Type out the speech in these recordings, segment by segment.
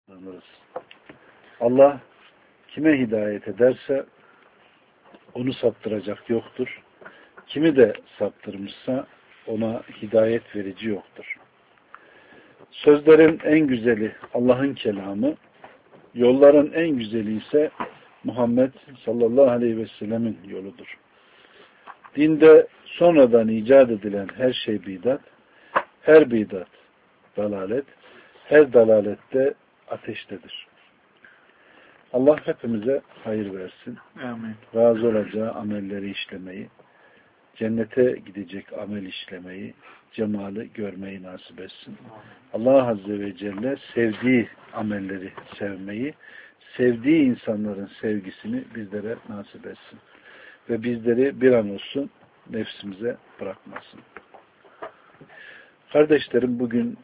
Anlarız. Allah kime hidayet ederse onu saptıracak yoktur. Kimi de saptırmışsa ona hidayet verici yoktur. Sözlerin en güzeli Allah'ın kelamı, yolların en güzeli ise Muhammed sallallahu aleyhi ve sellemin yoludur. Dinde sonradan icat edilen her şey bidat, her bidat dalalet, her dalalette ateştedir. Allah hepimize hayır versin. Amin. Razı olacağı amelleri işlemeyi, cennete gidecek amel işlemeyi, cemali görmeyi nasip etsin. Allah Azze ve Celle sevdiği amelleri sevmeyi, sevdiği insanların sevgisini bizlere nasip etsin. Ve bizleri bir an olsun nefsimize bırakmasın. Kardeşlerim, bugün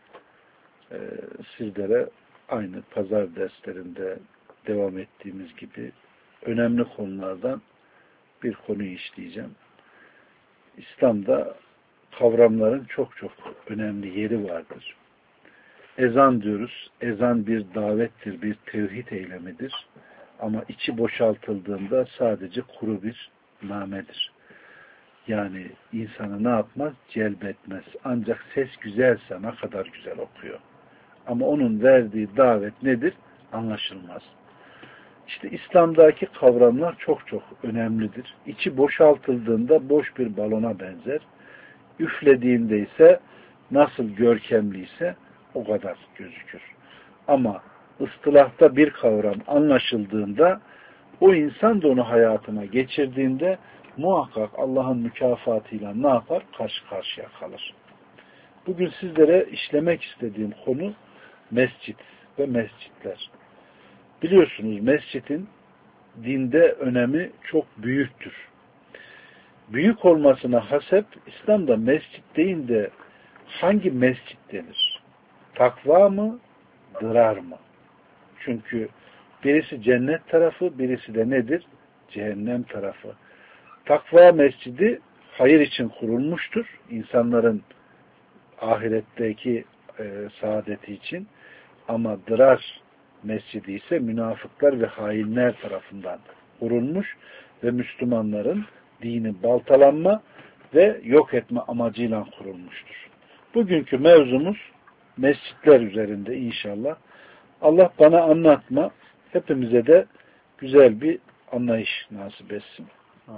sizlere aynı pazar derslerinde devam ettiğimiz gibi önemli konulardan bir konuyu işleyeceğim. İslam'da kavramların çok çok önemli yeri vardır. Ezan diyoruz. Ezan bir davettir, bir tevhid eylemidir. Ama içi boşaltıldığında sadece kuru bir namedir. Yani insanı ne yapmaz? Celbetmez. Ancak ses güzelse ne kadar güzel okuyor. Ama onun verdiği davet nedir? Anlaşılmaz. İşte İslam'daki kavramlar çok çok önemlidir. İçi boşaltıldığında boş bir balona benzer. Üflediğinde ise nasıl görkemliyse o kadar gözükür. Ama ıstılahta bir kavram anlaşıldığında o insan da onu hayatına geçirdiğinde muhakkak Allah'ın mükafatıyla ne yapar? Karşı karşıya kalır. Bugün sizlere işlemek istediğim konu mescit ve mescitler. Biliyorsunuz mescidin dinde önemi çok büyüktür. Büyük olmasına hasep İslam'da mescit değil de hangi mescit denir? Takva mı? Dırar mı? Çünkü birisi cennet tarafı, birisi de nedir? Cehennem tarafı. Takva mescidi hayır için kurulmuştur. İnsanların ahiretteki saadeti için. Ama dırar mescidi ise münafıklar ve hainler tarafından kurulmuş ve Müslümanların dini baltalanma ve yok etme amacıyla kurulmuştur. Bugünkü mevzumuz mescitler üzerinde inşallah. Allah bana anlatma, hepimize de güzel bir anlayış nasip etsin.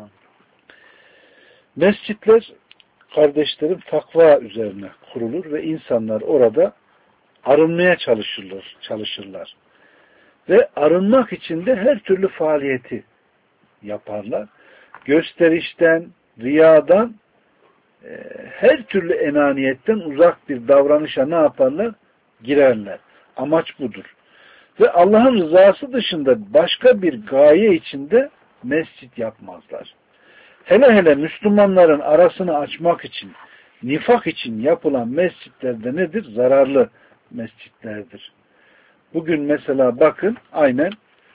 Mescitler, kardeşlerim, takva üzerine kurulur ve insanlar orada arınmaya çalışırlar. Ve arınmak için de her türlü faaliyeti yaparlar. Gösterişten, riyadan, her türlü enaniyetten uzak bir davranışa ne yaparlar? Girerler. Amaç budur. Ve Allah'ın rızası dışında başka bir gaye içinde mescit yapmazlar. Hele hele Müslümanların arasını açmak için, nifak için yapılan mescitlerde nedir? Zararlı mescitlerdir. Bugün mesela bakın aynen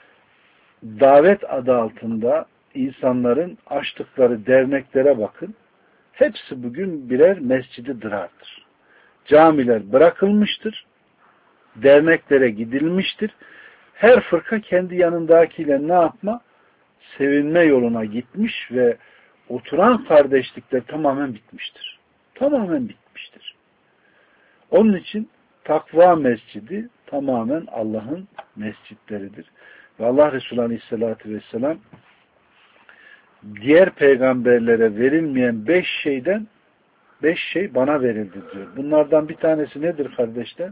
davet adı altında insanların açtıkları derneklere bakın. Hepsi bugün birer mescidi dırardır. Camiler bırakılmıştır. Derneklere gidilmiştir. Her fırka kendi yanındakiyle ne yapma? Sevinme yoluna gitmiş ve oturan kardeşlikler tamamen bitmiştir. Tamamen bitmiştir. Onun için takva mescidi tamamen Allah'ın mescitleridir. Ve Allah Resulü Aleyhisselatü Vesselam diğer peygamberlere verilmeyen 5 şey bana verildi diyor. Bunlardan bir tanesi nedir kardeşler?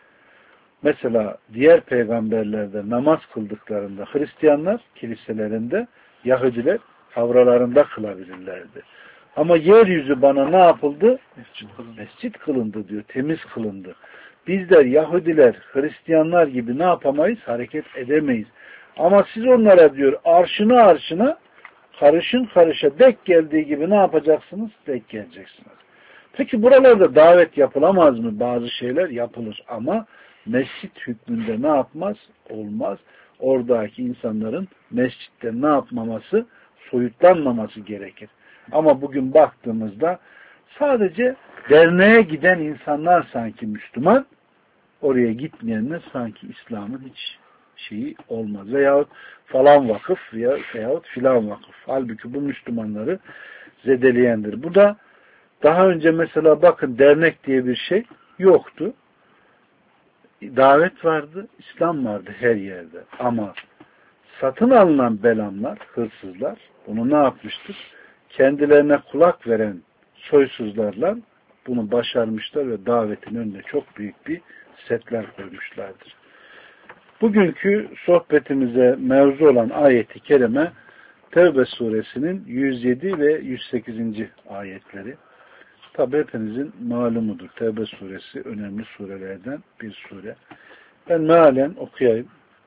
Mesela diğer peygamberlerde namaz kıldıklarında Hristiyanlar kiliselerinde, Yahudiler havralarında kılabilirlerdi. Ama yeryüzü bana ne yapıldı? Mescit kılındı diyor. Temiz kılındı. Bizler Yahudiler, Hristiyanlar gibi ne yapamayız? Hareket edemeyiz. Ama siz onlara diyor arşına karışın karışa dek geldiği gibi ne yapacaksınız? Dek geleceksiniz. Peki buralarda davet yapılamaz mı? Bazı şeyler yapılır ama mescit hükmünde ne yapmaz? Olmaz. Oradaki insanların mescitte ne yapmaması? Soyutlanmaması gerekir. Ama bugün baktığımızda sadece derneğe giden insanlar sanki Müslüman, oraya gitmeyenler sanki İslam'ın hiç şeyi olmaz. Veyahut falan vakıf veyahut filan vakıf. Halbuki bu Müslümanları zedeleyendir. Bu da daha önce mesela bakın dernek diye bir şey yoktu. Davet vardı, İslam vardı her yerde. Ama satın alınan belamlar, hırsızlar bunu ne yapmıştır? Kendilerine kulak veren soysuzlarla bunu başarmışlar ve davetin önüne çok büyük bir setler koymuşlardır. Bugünkü sohbetimize mevzu olan ayeti kerime Tevbe suresinin 107 ve 108. ayetleri. Tabi hepinizin malumudur. Tevbe suresi önemli surelerden bir sure. Ben mealen okuyayım.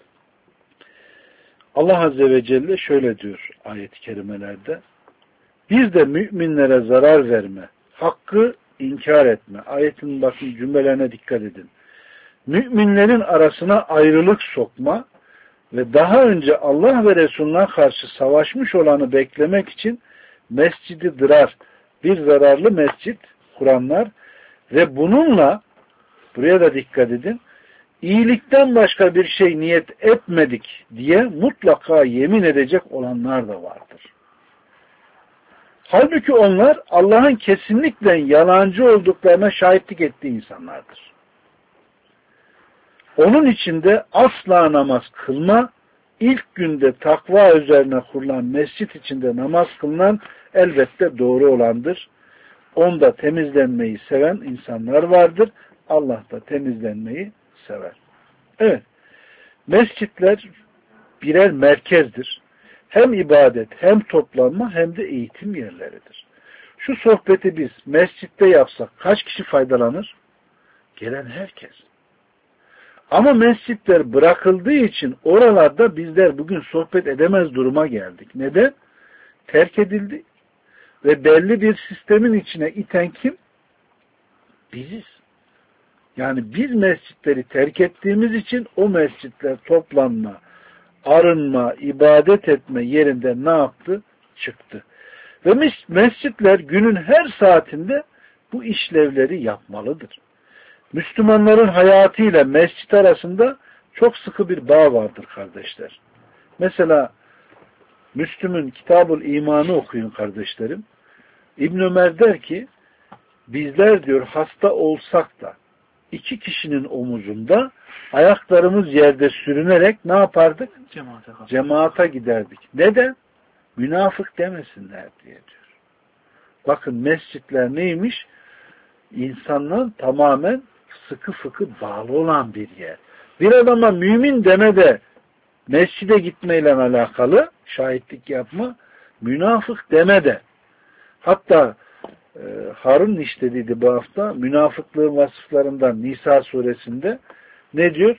Allah Azze ve Celle şöyle diyor ayet-i kerimelerde. Bir de müminlere zarar verme, hakkı inkar etme. Ayetin bakın cümlelerine dikkat edin. Müminlerin arasına ayrılık sokma ve daha önce Allah ve Resulüne karşı savaşmış olanı beklemek için mescidi dırar, bir zararlı mescit kuranlar ve bununla, buraya da dikkat edin, iyilikten başka bir şey niyet etmedik diye mutlaka yemin edecek olanlar da vardır. Halbuki onlar Allah'ın kesinlikle yalancı olduklarına şahitlik ettiği insanlardır. Onun içinde asla namaz kılma, ilk günde takva üzerine kurulan mescit içinde namaz kılınan elbette doğru olandır. Onda temizlenmeyi seven insanlar vardır. Allah da temizlenmeyi sever. Evet, mescitler birer merkezdir. Hem ibadet, hem toplanma, hem de eğitim yerleridir. Şu sohbeti biz mescitte yapsak kaç kişi faydalanır? Gelen herkes. Ama mescitler bırakıldığı için oralarda bizler bugün sohbet edemez duruma geldik. Neden? Terk edildi. Ve belli bir sistemin içine iten kim? Biziz. Yani biz mescitleri terk ettiğimiz için o mescitler toplanma, arınma, ibadet etme yerinde ne yaptı? Çıktı. Ve mescitler günün her saatinde bu işlevleri yapmalıdır. Müslümanların hayatıyla mescit arasında çok sıkı bir bağ vardır kardeşler. Mesela Müslüm'ün Kitab-ül İman'ı okuyun kardeşlerim. İbn Ömer der ki bizler diyor hasta olsak da iki kişinin omuzunda ayaklarımız yerde sürünerek ne yapardık? Cemaate giderdik. Neden? Münafık demesinler diye diyor. Bakın mescitler neymiş? İnsanların tamamen sıkı fıkı bağlı olan bir yer. Bir adama mümin deme de mescide gitmeyle alakalı şahitlik yapma, münafık deme de. Hatta Harun işlediydi bu hafta münafıklığın vasıflarından Nisa suresinde ne diyor?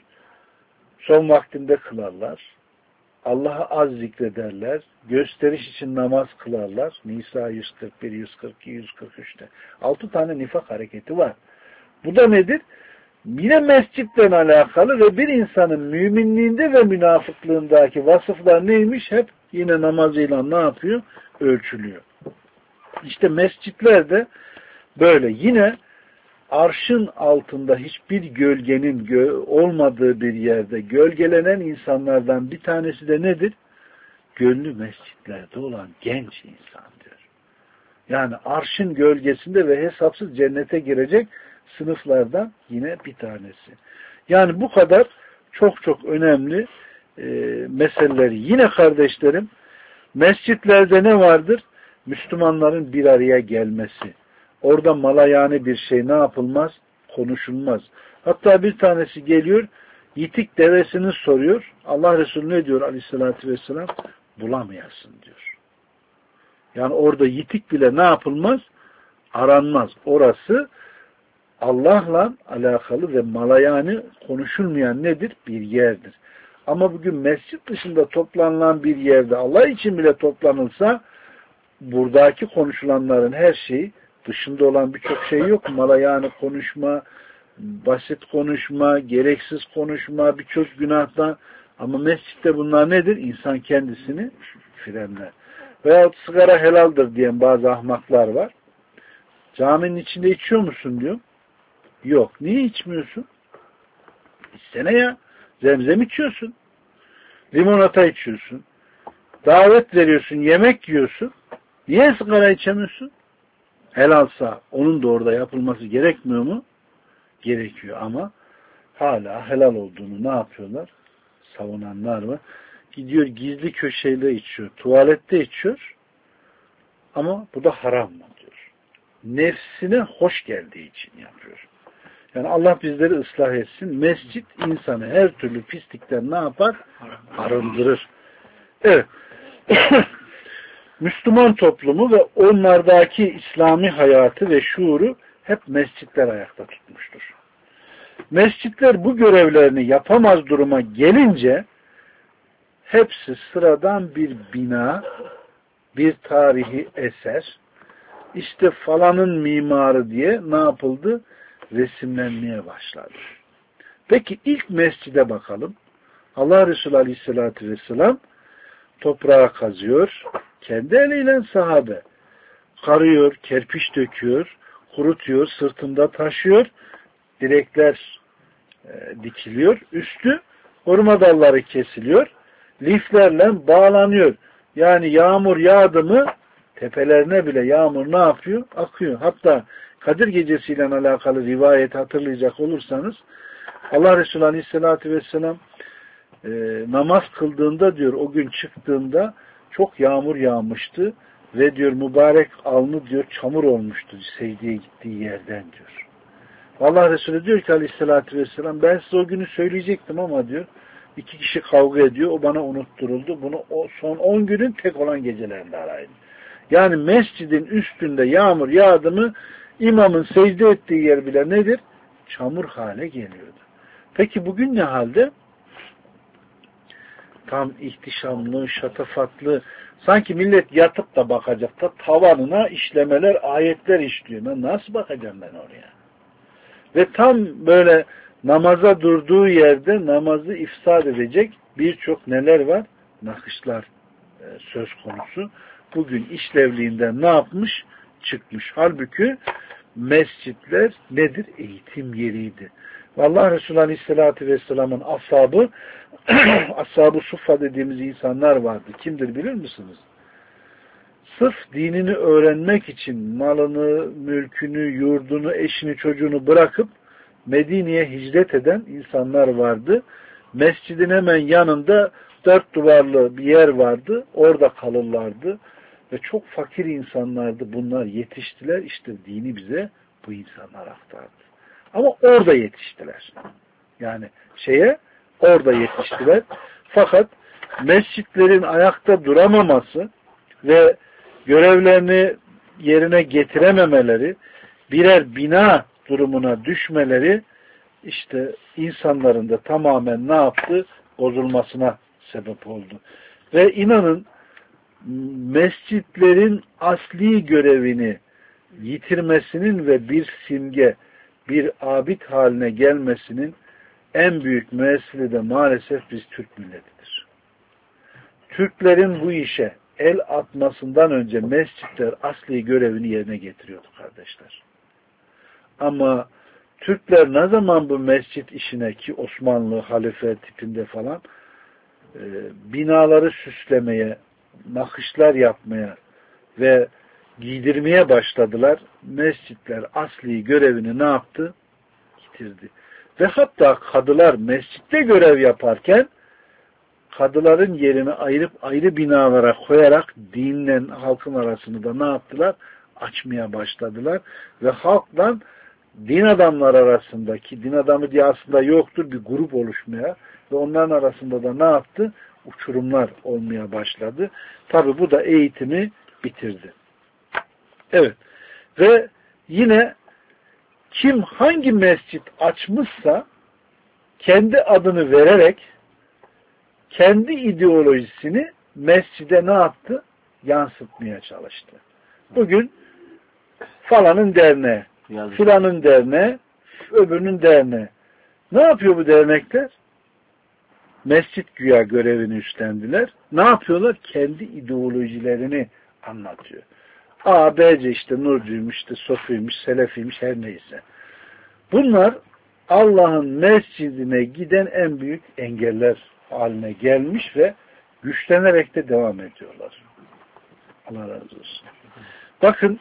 Son vaktinde kılarlar. Allah'ı az zikrederler. Gösteriş için namaz kılarlar. Nisa 141, 142, 143'te. 6 tane nifak hareketi var. Bu da nedir? Yine mescitten alakalı ve bir insanın müminliğinde ve münafıklığındaki vasıflar neymiş? Hep yine namazıyla ne yapıyor? Ölçülüyor. İşte mescitler de böyle. Yine arşın altında hiçbir gölgenin olmadığı bir yerde gölgelenen insanlardan bir tanesi de nedir? Gönlü mescitlerde olan genç insan diyor. Yani arşın gölgesinde ve hesapsız cennete girecek sınıflardan yine bir tanesi. Yani bu kadar çok çok önemli meseleleri. Yine kardeşlerim mescitlerde ne vardır? Müslümanların bir araya gelmesi. Orada malayane bir şey ne yapılmaz? Konuşulmaz. Hatta bir tanesi geliyor, yitik devesini soruyor. Allah Resulü ne diyor aleyhissalatü vesselam? Bulamayasın diyor. Yani orada yitik bile ne yapılmaz? Aranmaz. Orası Allah'la alakalı ve malayane konuşulmayan nedir? Bir yerdir. Ama bugün mescit dışında toplanılan bir yerde Allah için bile toplanılsa buradaki konuşulanların her şeyi dışında olan birçok şey yok. Malayane konuşma, basit konuşma, gereksiz konuşma, birçok günahtan. Ama mescitte bunlar nedir? İnsan kendisini frenler. Veyahut sigara helaldir diyen bazı ahmaklar var. Caminin içinde içiyor musun diyor. Yok. Niye içmiyorsun? İçsene ya. Zemzem içiyorsun. Limonata içiyorsun. Davet veriyorsun. Yemek yiyorsun. Niye sigara içemiyorsun? Helalsa onun da orada yapılması gerekmiyor mu? Gerekiyor ama hala helal olduğunu ne yapıyorlar? Savunanlar var. Gidiyor gizli köşeyle içiyor. Tuvalette içiyor. Ama bu da haram mı diyor. Nefsine hoş geldiği için yapıyor. Yani Allah bizleri ıslah etsin. Mescit insanı her türlü pislikten ne yapar? Arındırır. Evet. Müslüman toplumu ve onlardaki İslami hayatı ve şuuru hep mescitler ayakta tutmuştur. Mescitler bu görevlerini yapamaz duruma gelince hepsi sıradan bir bina, bir tarihi eser, işte falanın mimarı diye ne yapıldı? Resimlenmeye başladı. Peki ilk mescide bakalım. Allah Resulü Aleyhisselatü Vesselam toprağa kazıyor. Kendi eliyle sahabe karıyor, kerpiç döküyor, kurutuyor, sırtında taşıyor. Direkler dikiliyor. Üstü hurma dalları kesiliyor. Liflerle bağlanıyor. Yani yağmur yağdı mı tepelerine bile yağmur ne yapıyor? Akıyor. Hatta Kadir Gecesi'yle alakalı rivayet hatırlayacak olursanız Allah Resulü Aleyhisselatü Vesselam namaz kıldığında diyor o gün çıktığında çok yağmur yağmıştı ve diyor mübarek alnı diyor çamur olmuştu secdeye gittiği yerden diyor. Allah Resulü diyor ki Aleyhisselatü Vesselam ben size o günü söyleyecektim ama diyor 2 kişi kavga ediyor o bana unutturuldu. Bunu o son 10 günün tek olan gecelerinde arayın. Yani mescidin üstünde yağmur yağdı mı imamın secde ettiği yer bile nedir? Çamur hale geliyordu. Peki bugün ne halde? Tam ihtişamlı, şatafatlı. Sanki millet yatıp da bakacak da tavanına işlemeler, ayetler işliyor. Ben nasıl bakacağım ben oraya? Ve tam böyle namaza durduğu yerde namazı ifsad edecek birçok neler var? Nakışlar söz konusu. Bugün işlevliğinden ne yapmış? Çıkmış. Halbuki mescitler nedir? Eğitim yeriydi. Allah Resulü Aleyhisselatü Vesselam'ın ashabı ashab-ı suffa dediğimiz insanlar vardı. Kimdir bilir misiniz? Sırf dinini öğrenmek için malını, mülkünü, yurdunu, eşini, çocuğunu bırakıp Medine'ye hicret eden insanlar vardı. Mescidin hemen yanında 4 duvarlı bir yer vardı. Orada kalırlardı. Ve çok fakir insanlardı. Bunlar yetiştiler. İşte dini bize bu insanlar aktardı. Ama orada yetiştiler. Yani orada yetiştiler. Fakat mescitlerin ayakta duramaması ve görevlerini yerine getirememeleri, birer bina durumuna düşmeleri işte insanların da tamamen ne yaptı? Bozulmasına sebep oldu. Ve inanın mescitlerin asli görevini yitirmesinin ve bir simge, bir abid haline gelmesinin en büyük müessili de maalesef biz Türk milletidir. Türklerin bu işe el atmasından önce mescitler asli görevini yerine getiriyordu kardeşler. Ama Türkler ne zaman bu mescit işine ki Osmanlı halife tipinde falan binaları süslemeye, nakışlar yapmaya ve giydirmeye başladılar. Mescitler asli görevini ne yaptı? Yitirdi. Ve hatta kadılar mescitte görev yaparken kadıların yerini ayırıp ayrı binalara koyarak dinle halkın arasını da ne yaptılar? Açmaya başladılar. Ve halkla din adamları arasındaki, din adamı diye aslında yoktur, bir grup oluşmaya ve onların arasında da ne yaptı? Uçurumlar olmaya başladı. Tabi bu da eğitimi bitirdi. Evet. Ve yine kim hangi mescit açmışsa kendi adını vererek kendi ideolojisini mescide ne yaptı? Yansıtmaya çalıştı. Bugün falanın derneği, filanın derneği, öbürünün derneği. Ne yapıyor bu dernekler? Mescit güya görevini üstlendiler. Ne yapıyorlar? Kendi ideolojilerini anlatıyor. A, B, C işte Nurcuymuş, işte Sofiymiş, Selefiymiş her neyse. Bunlar Allah'ın mescidine giden en büyük engeller haline gelmiş ve güçlenerek de devam ediyorlar. Allah razı olsun. Bakın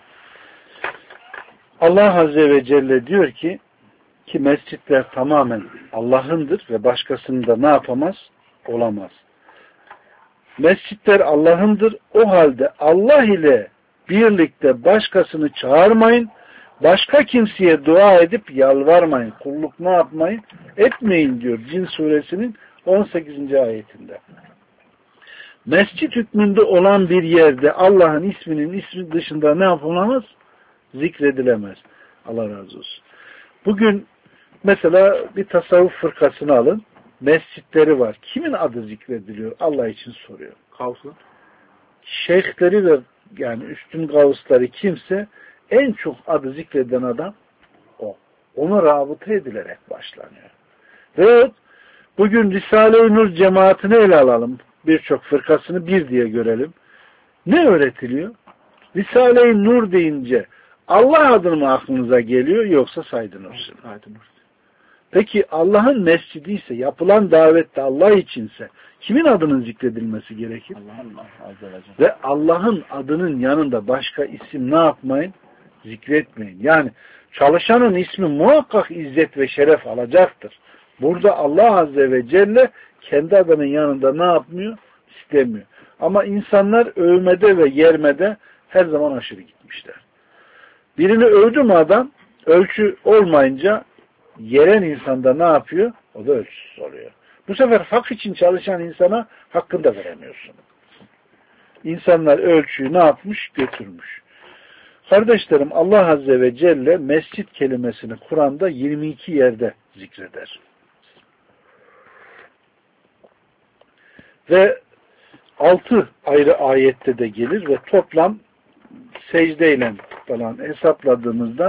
Allah Azze ve Celle diyor ki mescitler tamamen Allah'ındır ve başkasını da ne yapamaz? Olamaz. Mescitler Allah'ındır. O halde Allah ile birlikte başkasını çağırmayın. Başka kimseye dua edip yalvarmayın. Kulluk ne yapmayın? Etmeyin diyor Cin suresinin 18. ayetinde. Mescit hükmünde olan bir yerde Allah'ın ismi dışında ne yapılamaz? Zikredilemez. Allah razı olsun. Bugün mesela bir tasavvuf fırkasını alın. Mescitleri var. Kimin adı zikrediliyor? Allah için soruyor. Kavsun. Şeyhleri ve yani üstün gavusları kimse en çok adı zikreden adam o. Ona rabıta edilerek başlanıyor. Ve bugün Risale-i Nur cemaatini ele alalım. Birçok fırkasını bir diye görelim. Ne öğretiliyor? Risale-i Nur deyince Allah adını mı aklınıza geliyor yoksa Said-i Nursi? Peki Allah'ın mescidi ise, yapılan davette Allah içinse kimin adının zikredilmesi gerekir? Ve Allah'ın adının yanında başka isim ne yapmayın? Zikretmeyin. Yani çalışanın ismi muhakkak izzet ve şeref alacaktır. Burada Allah Azze ve Celle kendi adının yanında ne yapmıyor? İstemiyor. Ama insanlar övmede ve yermede her zaman aşırı gitmişler. Birini övdü mü adam, ölçü olmayınca yeren insanda ne yapıyor? O da ölçüsüz oluyor. Bu sefer hak için çalışan insana hakkını da veremiyorsun. İnsanlar ölçüyü ne yapmış? Götürmüş. Kardeşlerim, Allah Azze ve Celle mescit kelimesini Kur'an'da 22 yerde zikreder. Ve 6 ayrı ayette de gelir ve toplam secdeyle falan hesapladığımızda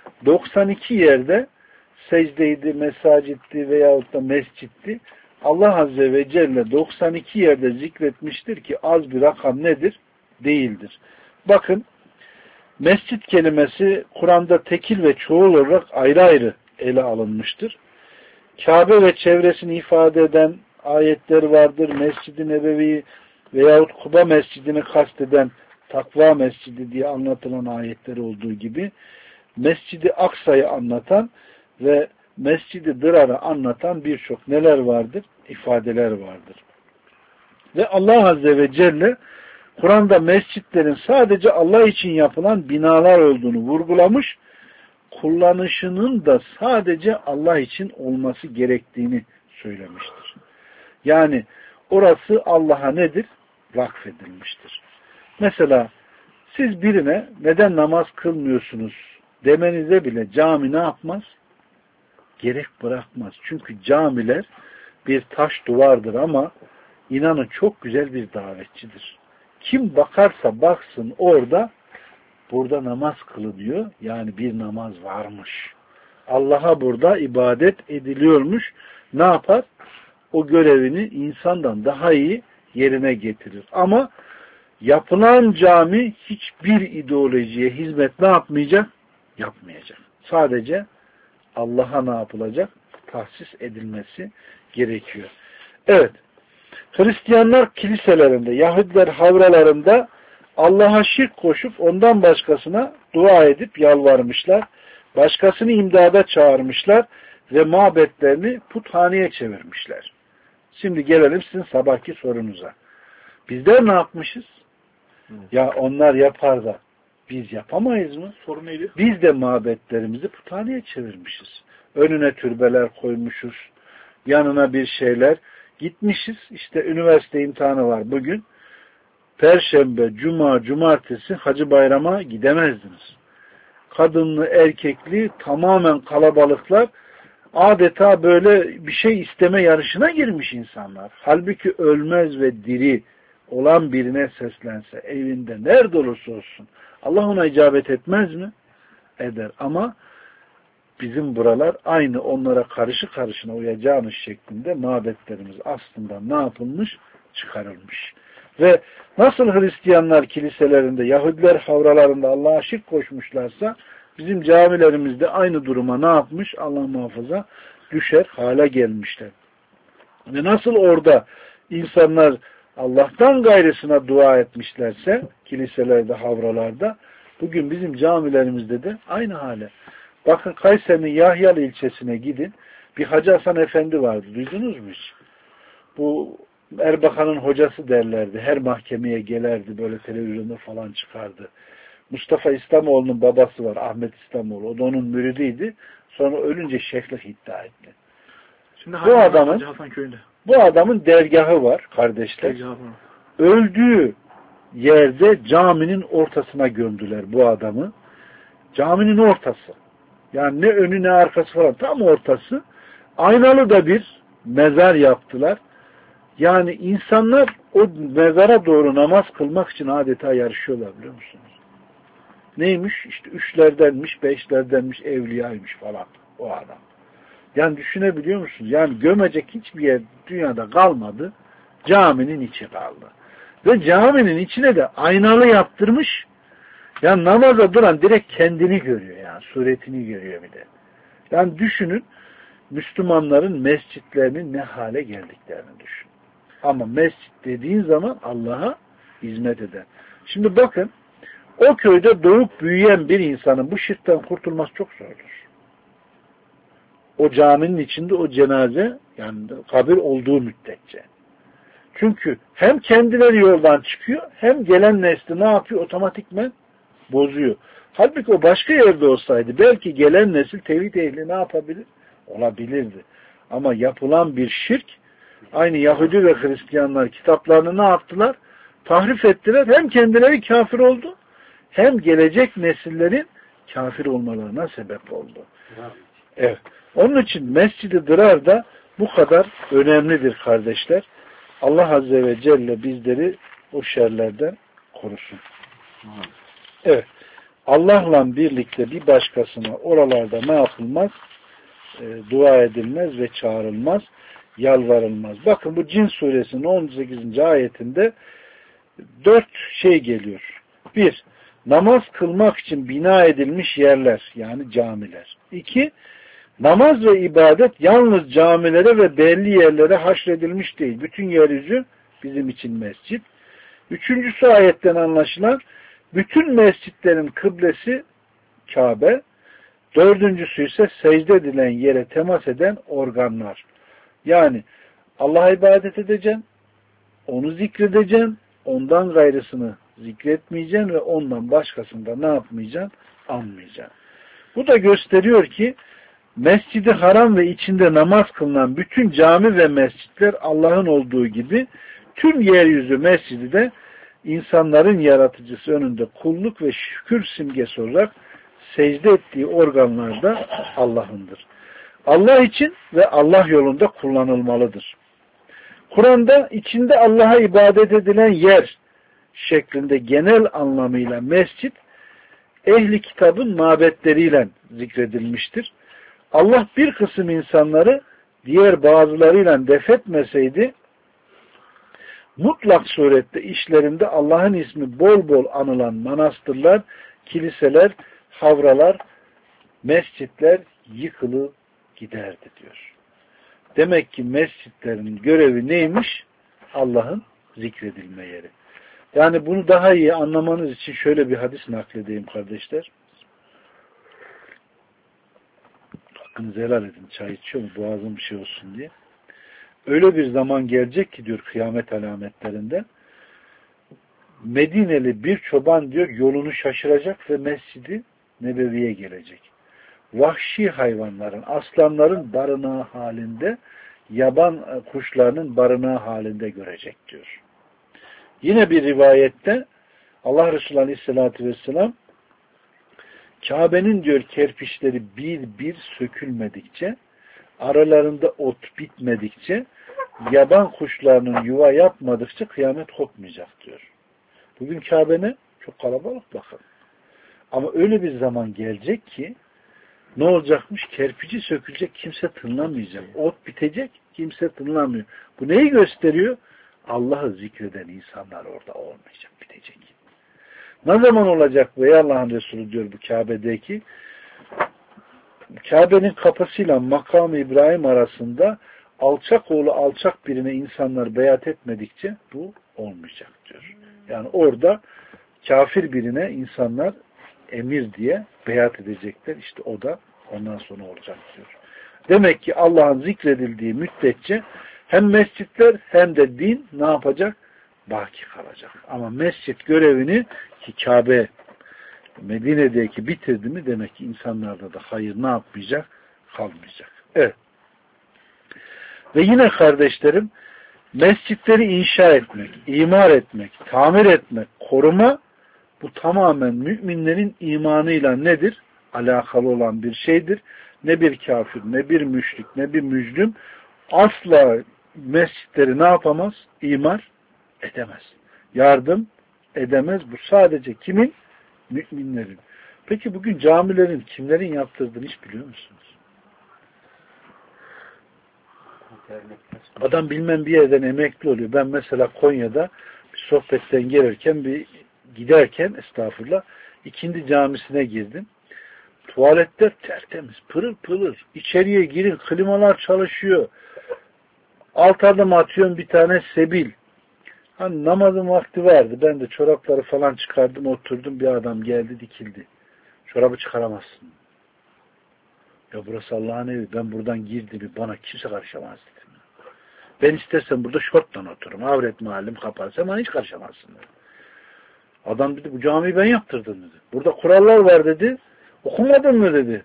92 yerde secdeydi, mesacitti veyahut da mescitti. Allah Azze ve Celle 92 yerde zikretmiştir ki az bir rakam nedir? Değildir. Bakın mescit kelimesi Kur'an'da tekil ve çoğul olarak ayrı ayrı ele alınmıştır. Kabe ve çevresini ifade eden ayetler vardır. Mescid-i Nebevi veyahut Kuba mescidini kasteden Takva mescidi diye anlatılan ayetler olduğu gibi Mescid-i Aksa'yı anlatan ve Mescid-i Dırar'ı anlatan birçok neler vardır? İfadeler vardır. Ve Allah Azze ve Celle Kur'an'da mescitlerin sadece Allah için yapılan binalar olduğunu vurgulamış, kullanışının da sadece Allah için olması gerektiğini söylemiştir. Yani orası Allah'a nedir? Vakfedilmiştir. Mesela siz birine neden namaz kılmıyorsunuz demenize bile cami ne yapmaz? Gerek bırakmaz. Çünkü camiler bir taş duvardır ama inanın çok güzel bir davetçidir. Kim bakarsa baksın burada namaz kılınıyor. Yani bir namaz varmış. Allah'a burada ibadet ediliyormuş. Ne yapar? O görevini insandan daha iyi yerine getirir. Ama yapılan cami hiçbir ideolojiye hizmet ne yapmayacak? Yapmayacak. Sadece Allah'a ne yapılacak? Tahsis edilmesi gerekiyor. Evet. Hristiyanlar kiliselerinde, Yahudiler havralarında Allah'a şirk koşup ondan başkasına dua edip yalvarmışlar. Başkasını imdada çağırmışlar ve mabetlerini puthaneye çevirmişler. Şimdi gelelim sizin sabahki sorunuza. Bizler ne yapmışız? Ya onlar yapar da biz yapamayız mı? Sorun neydi? Biz de mabetlerimizi puthaneye çevirmişiz. Önüne türbeler koymuşuz. Yanına bir şeyler. Gitmişiz. İşte üniversite imtihanı var bugün. Perşembe, cuma, cumartesi Hacı Bayram'a gidemezdiniz. Kadınlı, erkekli tamamen kalabalıklar adeta böyle bir şey isteme yarışına girmiş insanlar. Halbuki ölmez ve diri olan birine seslense, evinde nerede olursa olsun Allah ona icabet etmez mi? Eder. Ama bizim buralar aynı onlara karşı karşına uyacağınız şeklinde mabetlerimiz aslında ne yapılmış? Çıkarılmış. Ve nasıl Hristiyanlar kiliselerinde, Yahudiler havralarında Allah'a şirk koşmuşlarsa Bizim camilerimizde aynı duruma ne yapmış? Allah muhafaza düşer hale gelmişler. Ve nasıl orada insanlar Allah'tan gayrısına dua etmişlerse kiliselerde, havralarda bugün bizim camilerimizde de aynı hale. Bakın Kayseri'nin Yahyalı ilçesine gidin. Bir Hacı Hasan Efendi vardı. Duydunuz mu hiç? Bu Erbakan'ın hocası derlerdi. Her mahkemeye gelerdi. Böyle televizyonda falan çıkardı. Mustafa İslamoğlu'nun babası var. Ahmet İslamoğlu. O da onun müridiydi. Sonra ölünce şeyhlik iddia etti. Şimdi bu adamın dergahı var kardeşler. Öldüğü yerde caminin ortasına gömdüler bu adamı. Caminin ortası. Yani ne önü ne arkası falan. Tam ortası. Aynalı da bir mezar yaptılar. Yani insanlar o mezara doğru namaz kılmak için adeta yarışıyorlar biliyor musunuz? Neymiş? İşte üçlerdenmiş, beşlerdenmiş, evliyaymış falan o adam. Yani düşünebiliyor musunuz? Yani gömecek hiçbir yer dünyada kalmadı. Caminin içi kaldı. Ve caminin içine de aynalı yaptırmış. Yani namaza duran direkt kendini görüyor yani. Suretini görüyor bir de. Yani düşünün Müslümanların mescitlerinin ne hale geldiklerini düşün. Ama mescit dediğin zaman Allah'a hizmet eden. Şimdi bakın o köyde doğup büyüyen bir insanın bu şirkten kurtulması çok zordur. O caminin içinde o cenaze yani kabir olduğu müddetçe. Çünkü hem kendileri yoldan çıkıyor hem gelen nesli ne yapıyor? Otomatikmen bozuyor. Halbuki o başka yerde olsaydı belki gelen nesil tevhid ehli ne yapabilir? Olabilirdi. Ama yapılan bir şirk aynı Yahudi ve Hristiyanlar kitaplarını ne yaptılar? Tahrif ettiler. Hem kendileri kafir oldu hem gelecek nesillerin kafir olmalarına sebep oldu. Evet. Onun için Mescid-i Dırar da bu kadar önemlidir kardeşler. Allah Azze ve Celle bizleri o şerlerden korusun. Evet. Allah'la birlikte bir başkasına oralarda ne yapılmaz? Dua edilmez ve çağrılmaz, yalvarılmaz. Bakın bu Cin suresinin 18. ayetinde 4 şey geliyor. 1. Namaz kılmak için bina edilmiş yerler yani camiler. 2. Namaz ve ibadet yalnız camilere ve belli yerlere haşredilmiş değil. Bütün yeryüzü bizim için mescit. 3. ayetten anlaşılan bütün mescitlerin kıblesi Kabe. 4. ise secde edilen yere temas eden organlar. Yani Allah'a ibadet edeceksin, onu zikredeceksin, ondan gayrısını zikretmeyeceksin ve ondan başkasını da ne yapmayacaksın? Anmayacaksın. Bu da gösteriyor ki Mescid-i Haram ve içinde namaz kılınan bütün cami ve mescitler Allah'ın olduğu gibi tüm yeryüzü mescidi de insanların yaratıcısı önünde kulluk ve şükür simgesi olarak secde ettiği organlar da Allah'ındır. Allah için ve Allah yolunda kullanılmalıdır. Kur'an'da içinde Allah'a ibadet edilen yer şeklinde genel anlamıyla mescit ehli kitabın mabetleriyle zikredilmiştir. Allah bir kısım insanları diğer bazılarıyla defetmeseydi mutlak surette işlerinde Allah'ın ismi bol bol anılan manastırlar, kiliseler, havralar, mescitler yıkılıp giderdi diyor. Demek ki mescitlerin görevi neymiş? Allah'ın zikredilme yeri. Yani bunu daha iyi anlamanız için şöyle bir hadis nakledeyim kardeşler. Hakkınızı helal edin. Çay içiyor mu? Boğazım bir şey olsun diye. Öyle bir zaman gelecek ki diyor kıyamet alametlerinde Medineli bir çoban diyor yolunu şaşıracak ve Mescid-i Nebevi'ye gelecek. Vahşi hayvanların, aslanların barınağı halinde, yaban kuşlarının barınağı halinde görecek diyor. Yine bir rivayette Allah Resulü Aleyhisselatü Vesselam Kabe'nin diyor kerpiçleri bir bir sökülmedikçe, aralarında ot bitmedikçe, yaban kuşlarının yuva yapmadıkça kıyamet kopmayacak diyor. Bugün Kabe ne? Çok kalabalık bakın. Ama öyle bir zaman gelecek ki ne olacakmış? Kerpici sökülecek, kimse tınlamayacak. Ot bitecek, kimse tınlamıyor. Bu neyi gösteriyor? Allah'ı zikreden insanlar orada olmayacak, bitecek. Ne zaman olacak bu ey Allah'ın Resulü diyor bu Kabe'deki? Kabe'nin kapısıyla makam-ı İbrahim arasında alçak oğlu alçak birine insanlar beyat etmedikçe bu olmayacak diyor. Yani orada kafir birine insanlar emir diye beyat edecekler. İşte o da ondan sonra olacak diyor. Demek ki Allah'ın zikredildiği müddetçe hem mescitler hem de din ne yapacak? Baki kalacak. Ama mescit görevini ki Kabe Medine'deki bitirdi mi demek ki insanlarda da hayır ne yapmayacak? Kalmayacak. Evet. Ve yine kardeşlerim mescitleri inşa etmek, imar etmek, tamir etmek, koruma bu tamamen müminlerin imanıyla nedir? Alakalı olan bir şeydir. Ne bir kafir, ne bir müşrik, ne bir mücrim asla mescitleri ne yapamaz? İmar edemez. Yardım edemez. Bu sadece kimin? Müminlerin. Peki bugün camilerin kimlerin yaptırdığını hiç biliyor musunuz? Adam bilmem bir yerden emekli oluyor. Ben mesela Konya'da bir sohbetten gelirken giderken estağfurullah ikindi camisine girdim. Tuvaletler tertemiz, pırıl pırıl. İçeriye girin, klimalar çalışıyor. Alt adım atıyorum bir tane sebil. Hani namazın vakti vardı. Ben de çorapları falan çıkardım, oturdum. Bir adam geldi, dikildi. Çorabı çıkaramazsın. Ya burası Allah'ın evi. Ben buradan girdim. Bana kimse karışamaz dedim. Ben istersem burada şortla otururum. Avret mahallim kapansam bana hiç karışamazsın dedi. Adam dedi bu camiyi ben yaptırdım dedi. Burada kurallar var dedi. Okumadın mı dedi.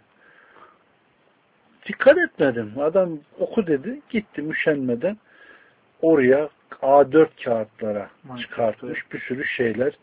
Dikkat etmedim. Adam oku dedi. Gitti müşenmeden oraya A4 kağıtlara çıkartmış bir sürü şeyler.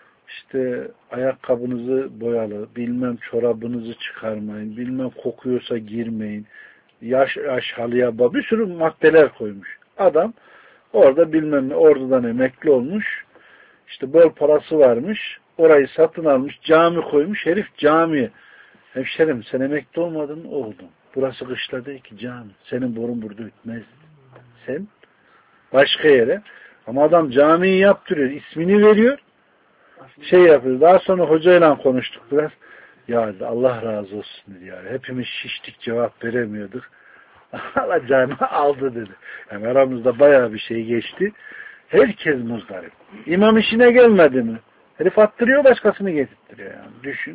İşte ayakkabınızı boyalı, bilmem çorabınızı çıkarmayın, bilmem kokuyorsa girmeyin, yaş halıya bir sürü maddeler koymuş. Adam orada bilmem ne ordudan emekli olmuş, işte bol parası varmış, orayı satın almış, cami koymuş, herif camiye. Hemşerim sen emekli olmadın mı? Oldum. Burası kışla değil ki cami. Senin borun burada ütmez. Sen başka yere. Ama adam camiyi yaptırıyor, ismini veriyor, şey yapıyor. Daha sonra hocayla konuştuk biraz. Ya Allah razı olsun dedi yani. Hepimiz şiştik cevap veremiyorduk. Allah canı aldı dedi. Yani aramızda bayağı bir şey geçti. Herkes muzdarip. İmam işine gelmedi mi? Herif attırıyor başkasını getirttiriyor yani. Düşün.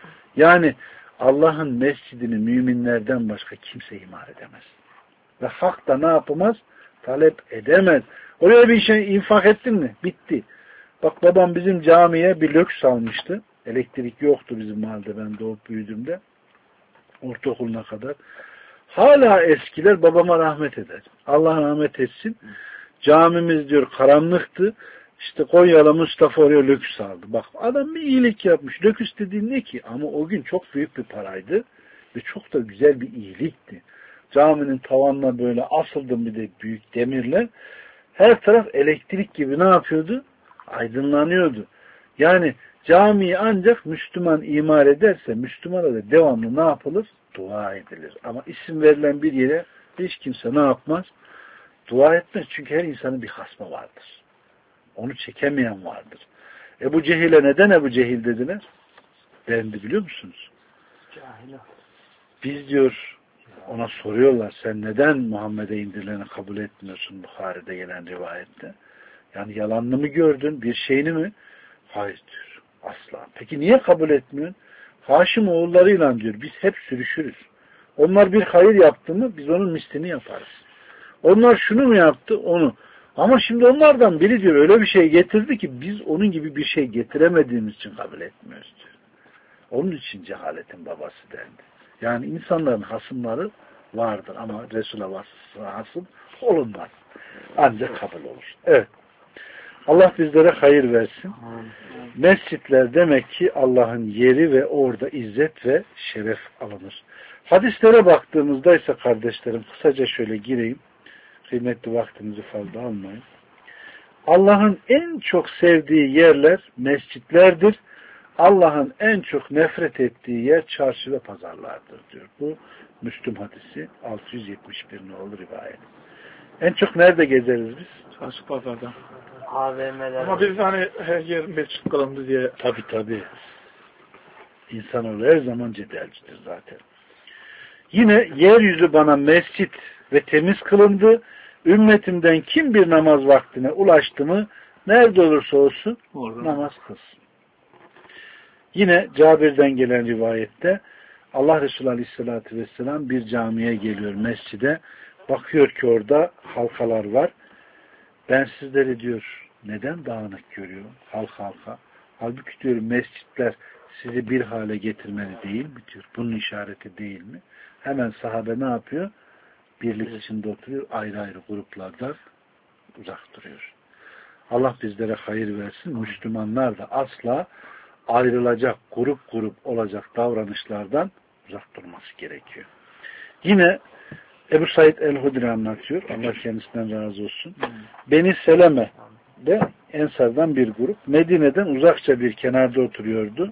Yani Allah'ın mescidini müminlerden başka kimse imar edemez. Ve hak da ne yapamaz? Talep edemez. Oraya bir şey infak ettin mi? Bitti. Bak babam bizim camiye bir löks almıştı. Elektrik yoktu bizim mahallede ben doğup büyüdüğümde. Ortaokuluna kadar. Hala eskiler babama rahmet eder. Allah rahmet etsin. Camimiz diyor karanlıktı. İşte Konyalı Mustafa oraya löküs aldı. Bak adam bir iyilik yapmış. Löküs dediğin ne ki? Ama o gün çok büyük bir paraydı. Ve çok da güzel bir iyilikti. Caminin tavanına böyle asıldım bir de büyük demirle. Her taraf elektrik gibi ne yapıyordu? Aydınlanıyordu. Yani camiyi ancak Müslüman imar ederse Müslümana da devamlı ne yapılır? Dua edilir. Ama isim verilen bir yere hiç kimse ne yapmaz? Dua etmez. Çünkü her insanın bir hasmı vardır. Onu çekemeyen vardır. Ebu Cehil'e neden Ebu Cehil dediler? Dendi biliyor musunuz? Cahil. Biz diyor ona soruyorlar sen neden Muhammed'e indirileni kabul etmiyorsun Bukhari'de gelen rivayette? Yani yalanını mı gördün? Bir şeyini mi? Hayır diyor. Asla. Peki niye kabul etmiyorsun? Haşim oğullarıyla diyor biz hep sürüşürüz. Onlar bir hayır yaptı mı biz onun mislini yaparız. Onlar şunu mu yaptı? Onu. Ama şimdi onlardan biri diyor öyle bir şey getirdi ki biz onun gibi bir şey getiremediğimiz için kabul etmiyoruz diyor. Onun için cehaletin babası dendi. Yani insanların hasımları vardır ama Resul'e vasıfsına hasım olunmaz. Ancak kabul olur. Evet. Allah bizlere hayır versin. Mescitler demek ki Allah'ın yeri ve orada izzet ve şeref alınır. Hadislere baktığımızda ise kardeşlerim kısaca şöyle gireyim. Kıymetli vaktinizi fazla almayın. Allah'ın en çok sevdiği yerler mescitlerdir. Allah'ın en çok nefret ettiği yer çarşı ve pazarlardır diyor. Bu Müslüm hadisi 671 nolu rivayet. En çok nerede gezeriz biz? Çarşı pazarda. AVM'ler. Ama biz hani her yer mescit kılındı diye. Tabii. İnsanoğlu her zaman cedelcidir zaten. Yine yeryüzü bana mescit ve temiz kılındı. Ümmetimden kim bir namaz vaktine ulaştı mı nerede olursa olsun namaz kılsın. Yine Cabir'den gelen rivayette Allah Resulü Aleyhisselatü Vesselam bir camiye geliyor, mescide. Bakıyor ki orada halkalar var. Ben sizleri diyor neden dağınık görüyorum halka. Halbuki diyor mescitler sizi bir hale getirmeli değil mi diyor. Bunun işareti değil mi? Hemen sahabe ne yapıyor? Birlik içinde oturuyor. Ayrı ayrı gruplardan uzak duruyor. Allah bizlere hayır versin. Müslümanlar da asla ayrılacak, grup olacak davranışlardan uzak durması gerekiyor. Yine Ebu Said el-Hudri anlatıyor. Allah kendisinden razı olsun. Beni Seleme de Ensar'dan bir grup Medine'den uzakça bir kenarda oturuyordu.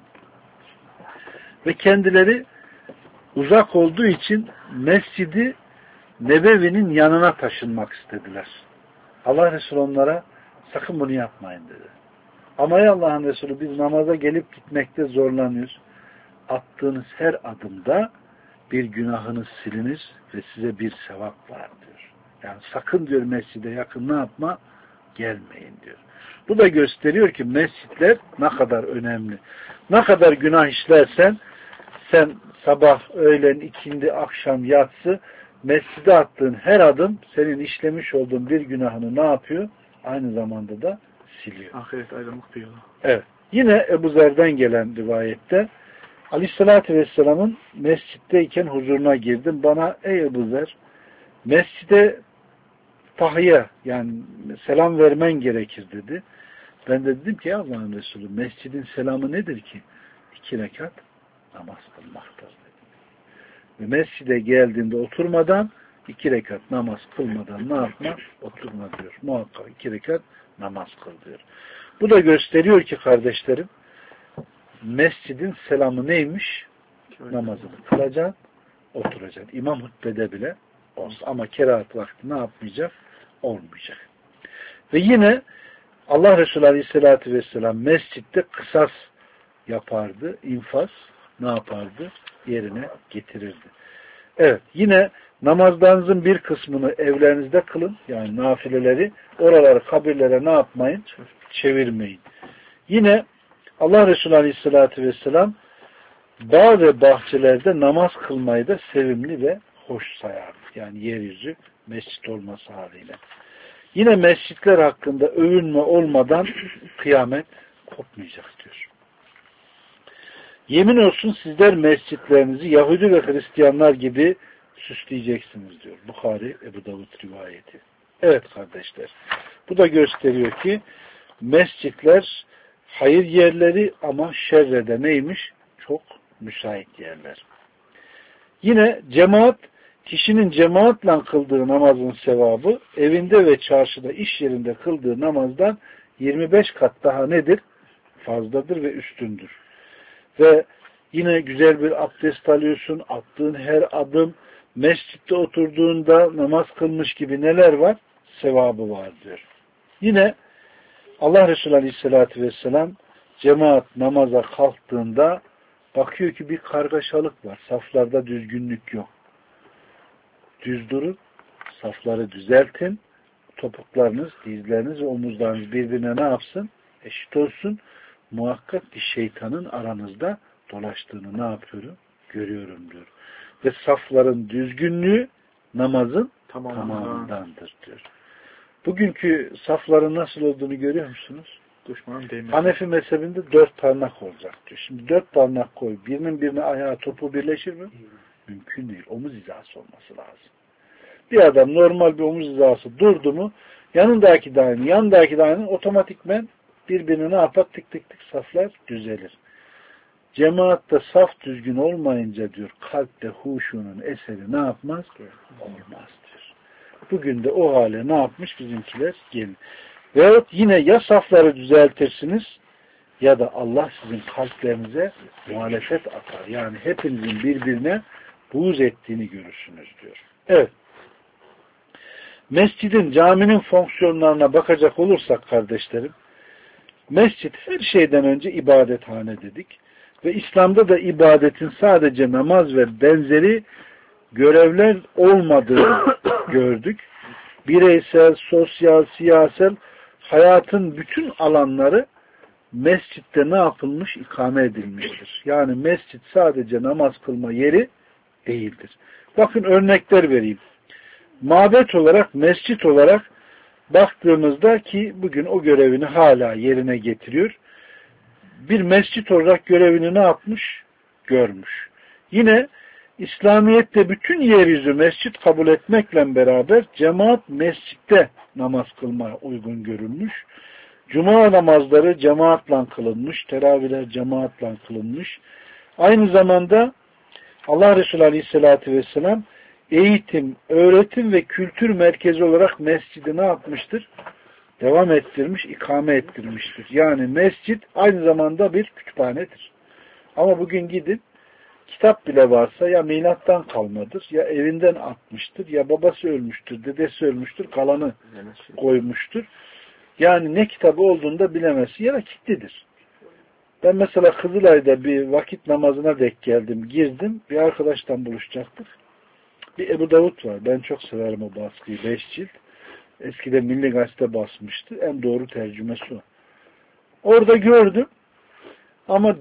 Ve kendileri uzak olduğu için Mescid-i Nebevi'nin yanına taşınmak istediler. Allah Resulü onlara sakın bunu yapmayın dedi. Ama ey Allah'ın Resulü biz namaza gelip gitmekte zorlanıyoruz. Attığınız her adımda bir günahınız silinir ve size bir sevap var diyor. Yani sakın diyor mescide yakın ne yapma? Gelmeyin diyor. Bu da gösteriyor ki mescitler ne kadar önemli. Ne kadar günah işlersen sen sabah, öğlen, ikindi, akşam, yatsı mescide attığın her adım senin işlemiş olduğun bir günahını ne yapıyor? Aynı zamanda da siliyor. Ahiret ayrılık diyorlar. Evet. Yine Ebu Zer'den gelen rivayette Aleyhisselatü Vesselam'ın mescitteyken huzuruna girdim. Bana ey Ebu Zer mescide tahiyye yani selam vermen gerekir dedi. Ben de dedim ki Allah'ın Resulü mescidin selamı nedir ki? 2 rekat namaz kılmaktır dedim. Ve mescide geldiğinde oturmadan 2 rekat namaz kılmadan ne yapma? Oturma diyor. Muhakkak 2 rekat namaz kıl diyor. Bu da gösteriyor ki kardeşlerim mescidin selamı neymiş? Namazını kılacaksın, oturacaksın. İmam hutbede bile olsa. Ama kerahat vakti ne yapmayacak? Olmayacak. Ve yine Allah Resulü Aleyhisselatü Vesselam mescitte kısas yapardı. İnfaz ne yapardı? Yerine getirirdi. Evet. Yine namazlarınızın bir kısmını evlerinizde kılın. Yani nafileleri. Oraları kabirlere ne yapmayın? Çevirmeyin. Yine Allah Resulü Aleyhisselatü Vesselam dağ ve bahçelerde namaz kılmayı da sevimli ve hoş sayardı. Yani yeryüzü mescit olması haliyle. Yine mescitler hakkında övünme olmadan kıyamet kopmayacak diyor. Yemin olsun sizler mescitlerinizi Yahudi ve Hristiyanlar gibi süsleyeceksiniz diyor. Bukhari, Ebu Davud rivayeti. Evet kardeşler. Bu da gösteriyor ki mescitler hayır yerleri ama şerrede neymiş? Çok müsait yerler. Yine cemaat, kişinin cemaatle kıldığı namazın sevabı evinde ve çarşıda, iş yerinde kıldığı namazdan 25 kat daha nedir? Fazladır ve üstündür. Ve yine güzel bir abdest alıyorsun, attığın her adım, mescitte oturduğunda namaz kılmış gibi neler var? Sevabı var diyor. Yine Allah Resulü Aleyhisselatü Vesselam cemaat namaza kalktığında bakıyor ki bir kargaşalık var. Saflarda düzgünlük yok. Düz durun, safları düzeltin, topuklarınız, dizleriniz ve omuzlarınız birbirine ne yapsın? Eşit olsun. Muhakkak ki şeytanın aranızda dolaştığını ne yapıyorum? Görüyorum diyor. Ve safların düzgünlüğü namazın tamamındandır diyor. Bugünkü safların nasıl olduğunu görüyor musunuz? Hanefi mezhebinde 4 parmak olacak diyor. Şimdi 4 parmak koy. Birinin birine ayağı topu birleşir mi? Mümkün değil. Omuz hizası olması lazım. Bir adam normal bir omuz hizası durdu mu yanındaki de aynı, yanındaki de aynı otomatikmen birbirine ne yapar? Tık tık tık saflar düzelir. Cemaatte saf düzgün olmayınca diyor kalpte huşunun eseri ne yapmaz? Olmaz diyor. Bugün de o hale ne yapmış bizimkiler? Gelin. Veyahut yine ya safları düzeltirsiniz ya da Allah sizin kalplerinize muhalefet atar. Yani hepinizin birbirine buğz ettiğini görürsünüz diyor. Evet. Mescidin, caminin fonksiyonlarına bakacak olursak kardeşlerim, mescit her şeyden önce ibadethane dedik. Ve İslam'da da ibadetin sadece namaz ve benzeri görevler olmadığını gördük. Bireysel, sosyal, siyasal hayatın bütün alanları mescitte ne yapılmış? İkame edilmiştir. Yani mescit sadece namaz kılma yeri değildir. Bakın örnekler vereyim. Mabet olarak, mescit olarak baktığımızda ki bugün o görevini hala yerine getiriyor. Bir mescit olarak görevini ne yapmış? Görmüş. Yine İslamiyet'te bütün yeryüzü mescit kabul etmekle beraber cemaat mescitte namaz kılmaya uygun görülmüş. Cuma namazları cemaatle kılınmış, teravihler cemaatle kılınmış. Aynı zamanda Allah Resulü Aleyhisselatü Vesselam eğitim, öğretim ve kültür merkezi olarak mescidi ne yapmıştır? Devam ettirmiş, ikame ettirmiştir. Yani mescit aynı zamanda bir kütüphanedir. Ama bugün gidin, kitap bile varsa ya milattan kalmadır, ya evinden atmıştır, ya babası ölmüştür, dedesi ölmüştür, kalanı koymuştur. Yani ne kitabı olduğunu da bilemezsin ya da kilitlidir. Ben mesela Kızılay'da bir vakit namazına denk geldim, girdim, bir arkadaştan buluşacaktık. Bir Ebu Davud var, ben çok severim o baskıyı, 5 cilt. Eskiden Milli Gazete basmıştı, en doğru tercümesi o. Orada gördüm ama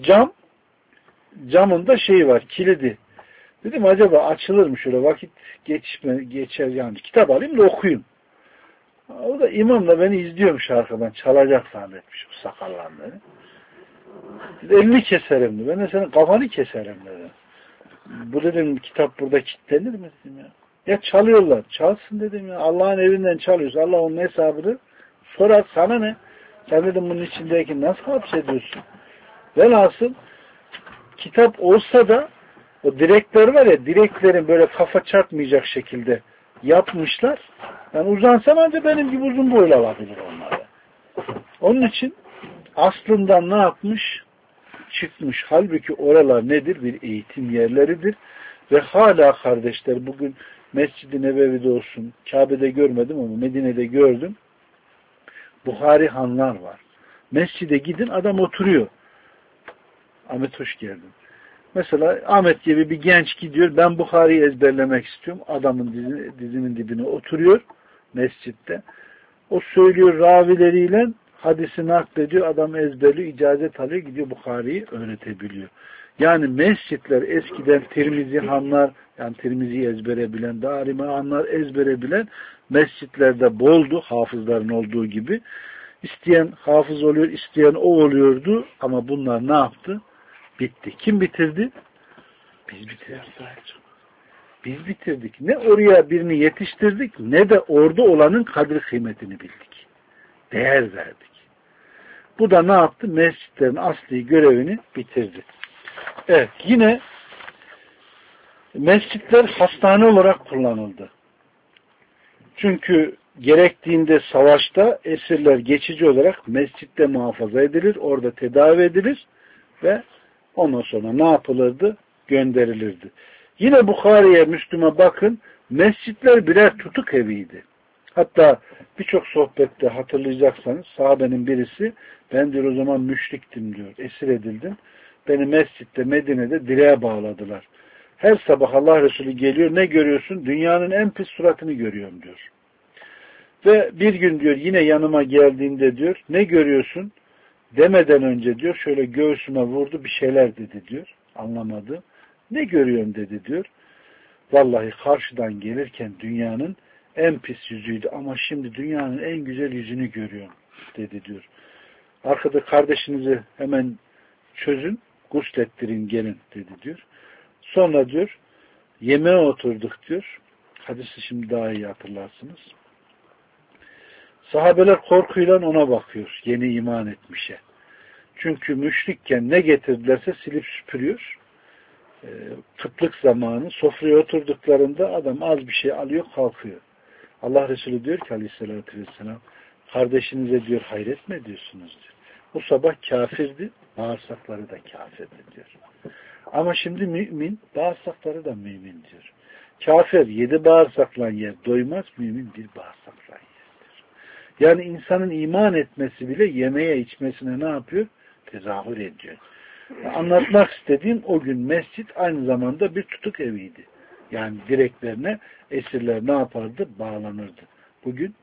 camında şey var, kilidi. Dedim acaba açılır mı şöyle vakit geçer yani kitap alayım da okuyayım. O da imam da beni izliyormuş arkadan, çalacak zannetmiş o sakallanları. Elini keserim dedi. Ben de senin kafanı keserim dedi. Bu dedim kitap burada kilitlenir mi dedim ya. Ya çalıyorlar. Çalsın dedim ya. Allah'ın evinden çalıyorsa Allah onun hesabını sorar. Sana ne? Sen dedim bunun içindeki nasıl hapsediyorsun? Velhasıl kitap olsa da o direkler var ya, direklerin böyle kafa çarpmayacak şekilde yapmışlar. Yani uzansam ancak benim gibi uzun boylu olabilir onlara. Onun için aslında ne yapmış? Çıkmış. Halbuki oralar nedir? Bir eğitim yerleridir. Ve hala kardeşler bugün Mescid-i Nebevi'de olsun, Kabe'de görmedim ama Medine'de gördüm. Buhari hanlar var. Mescide gidin adam oturuyor. Ahmet hoş geldin. Mesela Ahmet gibi bir genç gidiyor. Ben Buhari'yi ezberlemek istiyorum. Adamın dizinin dibine oturuyor mescitte. O söylüyor ravileriyle hadisi naklediyor. Adam ezberliyor, icazet alıyor, gidiyor Buhari'yi öğretebiliyor. Yani mescitler eskiden Tirmizi hanlar, yani Tirmizi'yi ezbere bilen, Darimi hanlar ezbere bilen mescitlerde boldu, hafızların olduğu gibi. İsteyen hafız oluyor, isteyen o oluyordu ama bunlar ne yaptı? Bitti. Kim bitirdi? Biz bitirdik. Biz bitirdik. Ne oraya birini yetiştirdik, ne de orada olanın kadri kıymetini bildik. Değer verdik. Bu da ne yaptı? Mescitlerin asli görevini bitirdi. Evet, yine mescitler hastane olarak kullanıldı. Çünkü gerektiğinde savaşta esirler geçici olarak mescitte muhafaza edilir, orada tedavi edilir ve ondan sonra ne yapılırdı? Gönderilirdi. Yine Bukhari'ye, Müslüm'e bakın, mescitler birer tutuk eviydi. Hatta birçok sohbette hatırlayacaksanız sahabenin birisi, ben diyor o zaman müşriktim diyor, esir edildim. Beni mescitte, Medine'de direğe bağladılar. Her sabah Allah Resulü geliyor, ne görüyorsun? Dünyanın en pis suratını görüyorum diyor. Ve bir gün diyor yine yanıma geldiğinde diyor, ne görüyorsun? Demeden önce diyor, şöyle göğsüme vurdu, bir şeyler dedi diyor. Anlamadı. Ne görüyorum dedi diyor. Vallahi karşıdan gelirken dünyanın en pis yüzüydü ama şimdi dünyanın en güzel yüzünü görüyorum dedi diyor. Arkada kardeşinizi hemen çözün, guslettirin gelin dedi diyor. Sonra diyor yemeğe oturduk diyor. Hadisi şimdi daha iyi hatırlarsınız. Sahabeler korkuyla ona bakıyor. Yeni iman etmişe. Çünkü müşrikken ne getirdilerse silip süpürüyor. Kıtlık zamanı sofraya oturduklarında adam az bir şey alıyor kalkıyor. Allah Resulü diyor ki aleyhissalatü vesselam kardeşinize diyor hayret mi ediyorsunuz diyor. Bu sabah kafirdi, bağırsakları da kafirdi diyor. Ama şimdi mümin, bağırsakları da mümin diyor. Kafir 7 bağırsakla yer doymaz, mümin bir bağırsakla yerdir. Yani insanın iman etmesi bile yemeye içmesine ne yapıyor? Tezahür ediyor. Anlatmak istediğim o gün mescit aynı zamanda bir tutuk eviydi. Yani direklerine esirler ne yapardı? Bağlanırdı. Bugün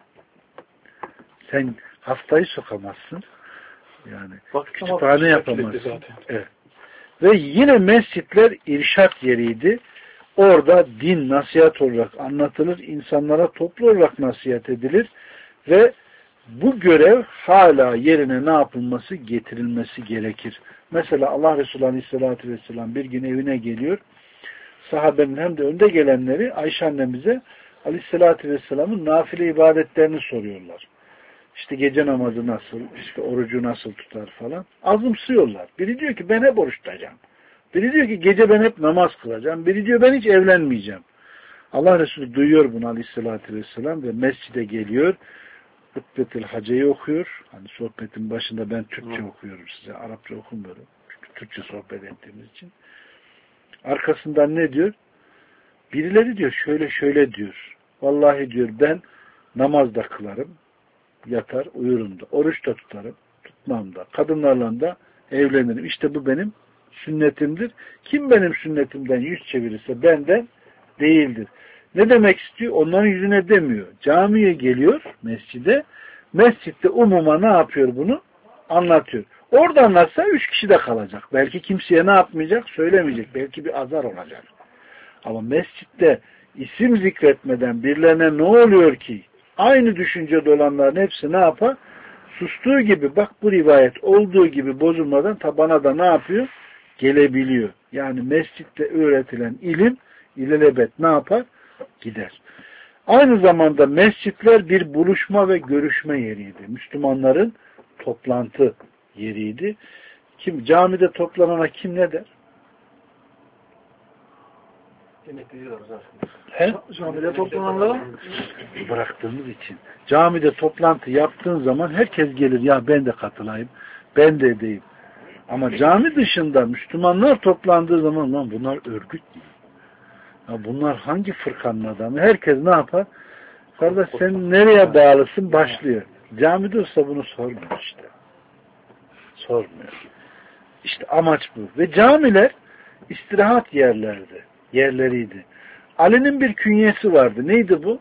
sen haftayı sokamazsın. Yani kütüphane yapamazsın. Evet. Ve yine mescitler irşat yeriydi. Orada din nasihat olarak anlatılır. İnsanlara toplu olarak nasihat edilir. Ve bu görev hala yerine ne yapılması? Getirilmesi gerekir. Mesela Allah Resulü Aleyhisselatü Vesselam bir gün evine geliyor. Sahabenin hem de önde gelenleri Ayşe annemize Aleyhisselatü Vesselam'ın nafile ibadetlerini soruyorlar. İşte gece namazı nasıl, işte orucu nasıl tutar falan. Azımsıyorlar. Biri diyor ki ben hep oruç tutacağım. Biri diyor ki gece ben hep namaz kılacağım. Biri diyor ben hiç evlenmeyeceğim. Allah Resulü duyuyor bunu Aleyhisselatü Vesselam ve mescide geliyor. Hutbetül Hace'yi okuyor. Hani sohbetin başında ben Türkçe okuyorum size. Arapça okumuyorum. Çünkü Türkçe sohbet ettiğimiz için. Arkasından ne diyor? Birileri diyor şöyle şöyle diyor. Vallahi diyor ben namaz da kılarım. Yatar uyurum da. Oruç da tutarım. Tutmam da. Kadınlarla da evlenirim. İşte bu benim sünnetimdir. Kim benim sünnetimden yüz çevirirse benden değildir. Ne demek istiyor? Onların yüzüne demiyor. Camiye geliyor mescide. Mescitte umuma ne yapıyor bunu? Anlatıyor. Orada anlatsa 3 kişi de kalacak. Belki kimseye ne yapmayacak? Söylemeyecek. Belki bir azar olacak. Ama mescitte isim zikretmeden birilerine ne oluyor ki? Aynı düşüncede olanların hepsi ne yapar? Sustuğu gibi bak bu rivayet olduğu gibi bozulmadan tabana da ne yapıyor? Gelebiliyor. Yani mescitte öğretilen ilim ilelebet ne yapar? Gider. Aynı zamanda mescitler bir buluşma ve görüşme yeriydi. Müslümanların toplantı yeriydi. Kim camide toplanana kim ne der? He? Camide toplananlara Bıraktığımız için. Camide toplantı yaptığın zaman herkes gelir. Ya ben de katılayım. Ben de edeyim. Ama cami dışında Müslümanlar toplandığı zaman lan bunlar örgüt değil. Ya bunlar hangi fırkanın adamı? Herkes ne yapar? Kardeş sen nereye bağlısın? Başlıyor. Camide olsa bunu sormuyor işte. Sormuyor. İşte amaç bu. Ve camiler istirahat yerleriydi. Ali'nin bir künyesi vardı. Neydi bu?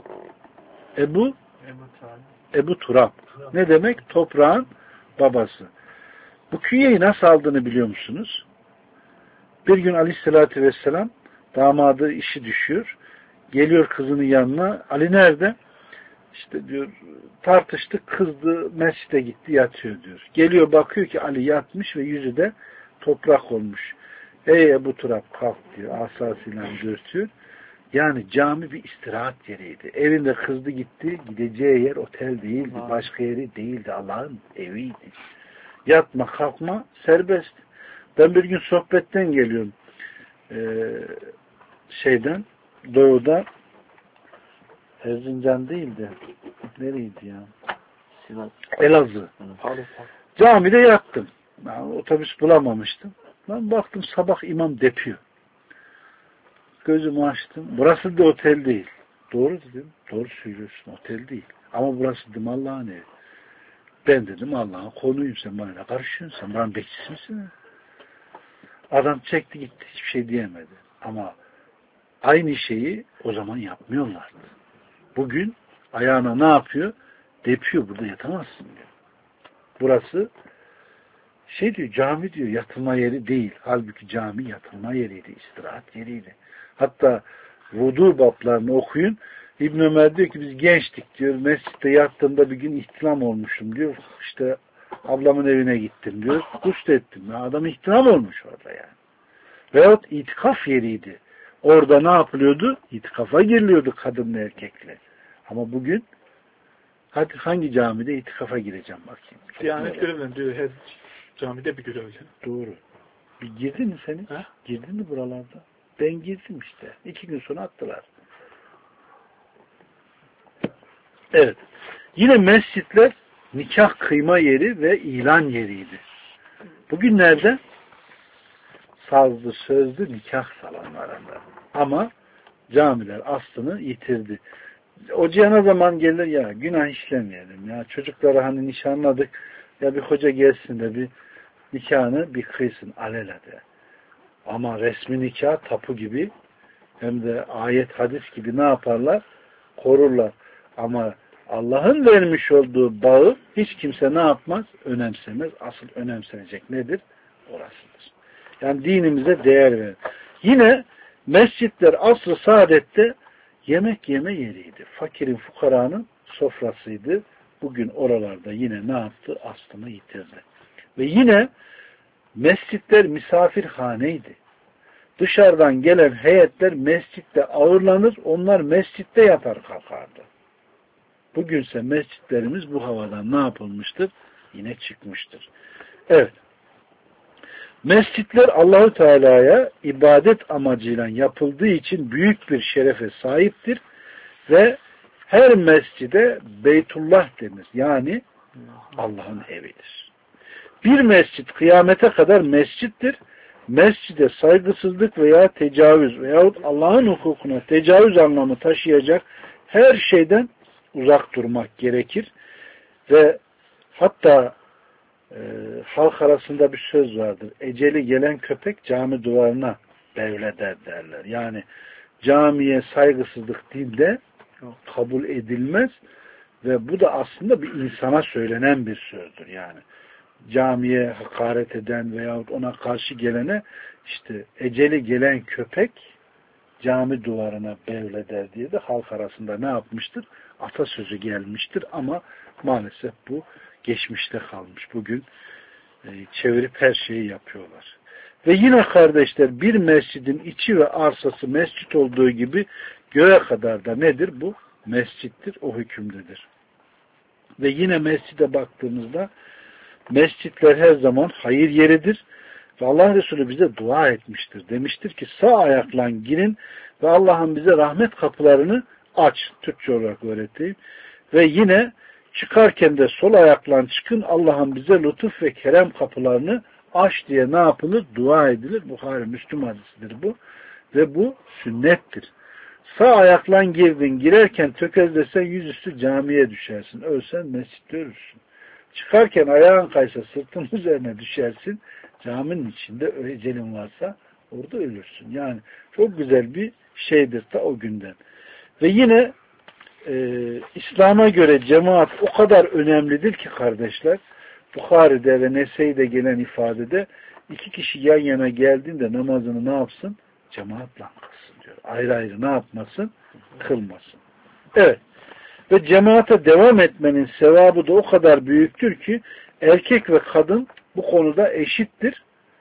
Ebu Turab. Ne demek? Toprağın babası. Bu künyeyi nasıl aldığını biliyor musunuz? Bir gün Aleyhisselatü Vesselam damadı işi düşüyor. Geliyor kızının yanına. Ali nerede? İşte diyor tartıştık, kızdı, mescide gitti, yatıyor diyor. Geliyor bakıyor ki Ali yatmış ve yüzü de toprak olmuş. Ey Ebu Turab kalk diyor. Asasıyla dürtüyor. Yani cami bir istirahat yeriydi. Evinde kızdı gitti. Gideceği yer otel değildi. Başka yeri değildi. Allah'ın eviydi. Yatma kalkma serbest. Ben bir gün sohbetten geliyorum. Doğuda Erzincan değildi. Nereydi ya? Elazığ. Camide yattım. Yani otobüs bulamamıştım. Ben baktım sabah imam depiyor. Gözümü açtım. Burası da otel değil. Doğru dedim. Doğru söylüyorsun. Otel değil. Ama burası dedim Allah'ın evi. Ben dedim Allah'ın konuyum. Sen bana karışıyorsun. Sen bana bekçisi misin? Adam çekti gitti. Hiçbir şey diyemedi. Ama aynı şeyi o zaman yapmıyorlardı. Bugün ayağına ne yapıyor? Depiyor. Burada yatamazsın diyor. Burası diyor cami diyor yatılma yeri değil. Halbuki cami yatılma yeriydi. İstirahat yeriydi. Hatta vudu bablarını okuyun. İbn Ömer diyor ki biz gençtik diyor. Mescitte yattığımda bir gün ihtilam olmuşum diyor. İşte ablamın evine gittim diyor. Guslettim. Adam ihtilam olmuş orada yani. Veyahut itikaf yeriydi. Orada ne yapılıyordu? İtikafa giriliyordu kadınla erkekle. Ama bugün hadi hangi camide itikafa gireceğim bakayım. Diyanet görevlen diyor. Her camide bir görevli. Doğru. Bir girdin mi seni? Ha? Girdin mi buralarda? Ben girdim işte. 2 gün sonra attılar. Evet. Yine mescitler nikah kıyma yeri ve ilan yeriydi. Bugünlerde sazlı sözlü nikah salonlarında. Ama Camiler aslını yitirdi. Hocaya ne zaman gelir ya günah işlemeyelim ya çocukları hani nişanladık ya bir hoca gelsin de bir nikahını bir kıysın alelade. Ama resmi nikah tapu gibi hem de ayet hadis gibi ne yaparlar? Korurlar. Ama Allah'ın vermiş olduğu bağı hiç kimse ne yapmaz? Önemsemez. Asıl önemsenecek nedir? Orasıdır. Yani dinimize değer verir. Yine mescitler asr-ı saadette yemek yeme yeriydi. Fakirin, fukaranın sofrasıydı. Bugün oralarda yine ne yaptı? Aslını yitirdi. Ve yine mescitler misafirhaneydi. Dışarıdan gelen heyetler mescitte ağırlanır, onlar mescitte yatar kalkardı. Bugünse mescitlerimiz bu havadan ne yapılmıştır? Yine çıkmıştır. Evet. Mescitler Allahu Teala'ya ibadet amacıyla yapıldığı için büyük bir şerefe sahiptir ve her mescide Beytullah denir. Yani Allah'ın evidir. Bir mescit kıyamete kadar mescittir. Mescide saygısızlık veya tecavüz veyahut Allah'ın hukukuna tecavüz anlamı taşıyacak her şeyden uzak durmak gerekir. Ve hatta halk arasında bir söz vardır. Eceli gelen köpek cami duvarına bevleder derler. Yani camiye saygısızlık dinde kabul edilmez ve bu da aslında bir insana söylenen bir sözdür. Yani camiye hakaret eden veyahut ona karşı gelene işte eceli gelen köpek cami duvarına bevleder diye de halk arasında ne yapmıştır? Atasözü gelmiştir ama maalesef bu geçmişte kalmış. Bugün çevirip her şeyi yapıyorlar. Ve yine kardeşler bir mescidin içi ve arsası mescit olduğu gibi göğe kadar da nedir? Bu mescittir, o hükümdedir. Ve yine mescide baktığımızda mescitler her zaman hayır yeridir. Ve Allah Resulü bize dua etmiştir. Demiştir ki sağ ayakla girin ve Allah'ın bize rahmet kapılarını aç. Türkçe olarak öğreteyim. Ve yine çıkarken de sol ayakla çıkın Allah'ın bize lütuf ve kerem kapılarını aç diye ne yapılır? Dua edilir. Buhari Müslüm hadisidir bu. Ve bu sünnettir. Sağ ayakla girdin. Girerken tökezlesen yüzüstü camiye düşersin. Ölsen mescitte ölürsün. Çıkarken ayağın kaysa sırtın üzerine düşersin. Caminin içinde ecelin varsa orada ölürsün. Yani çok güzel bir şeydir ta o günden. Ve yine İslam'a göre cemaat o kadar önemlidir ki kardeşler, Bukhari'de ve Nese'de gelen ifadede 2 kişi yan yana geldiğinde namazını ne yapsın? Cemaatle kılsın diyor. Ayrı ayrı ne yapmasın? Kılmasın. Evet. Ve cemaate devam etmenin sevabı da o kadar büyüktür ki erkek ve kadın bu konuda eşittir.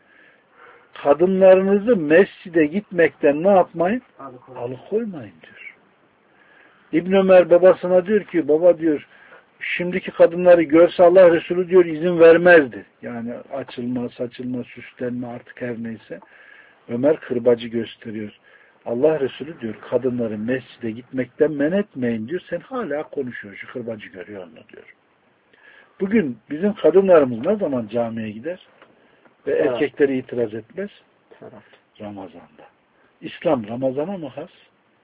Kadınlarınızı mescide gitmekten ne yapmayın? Alıkoymayın diyor. İbn Ömer babasına diyor ki baba diyor şimdiki kadınları görse Allah Resulü diyor izin vermezdi. Yani açılma, saçılma, süslenme artık her neyse. Ömer kırbacı gösteriyor. Allah Resulü diyor kadınları mescide gitmekten men etmeyin diyor. Sen hala konuşuyorsun. Şu kırbacı görüyor onu diyor. Bugün bizim kadınlarımız ne zaman camiye gider? Ve erkekleri itiraz etmez? Ramazan'da. İslam Ramazan'a mı has?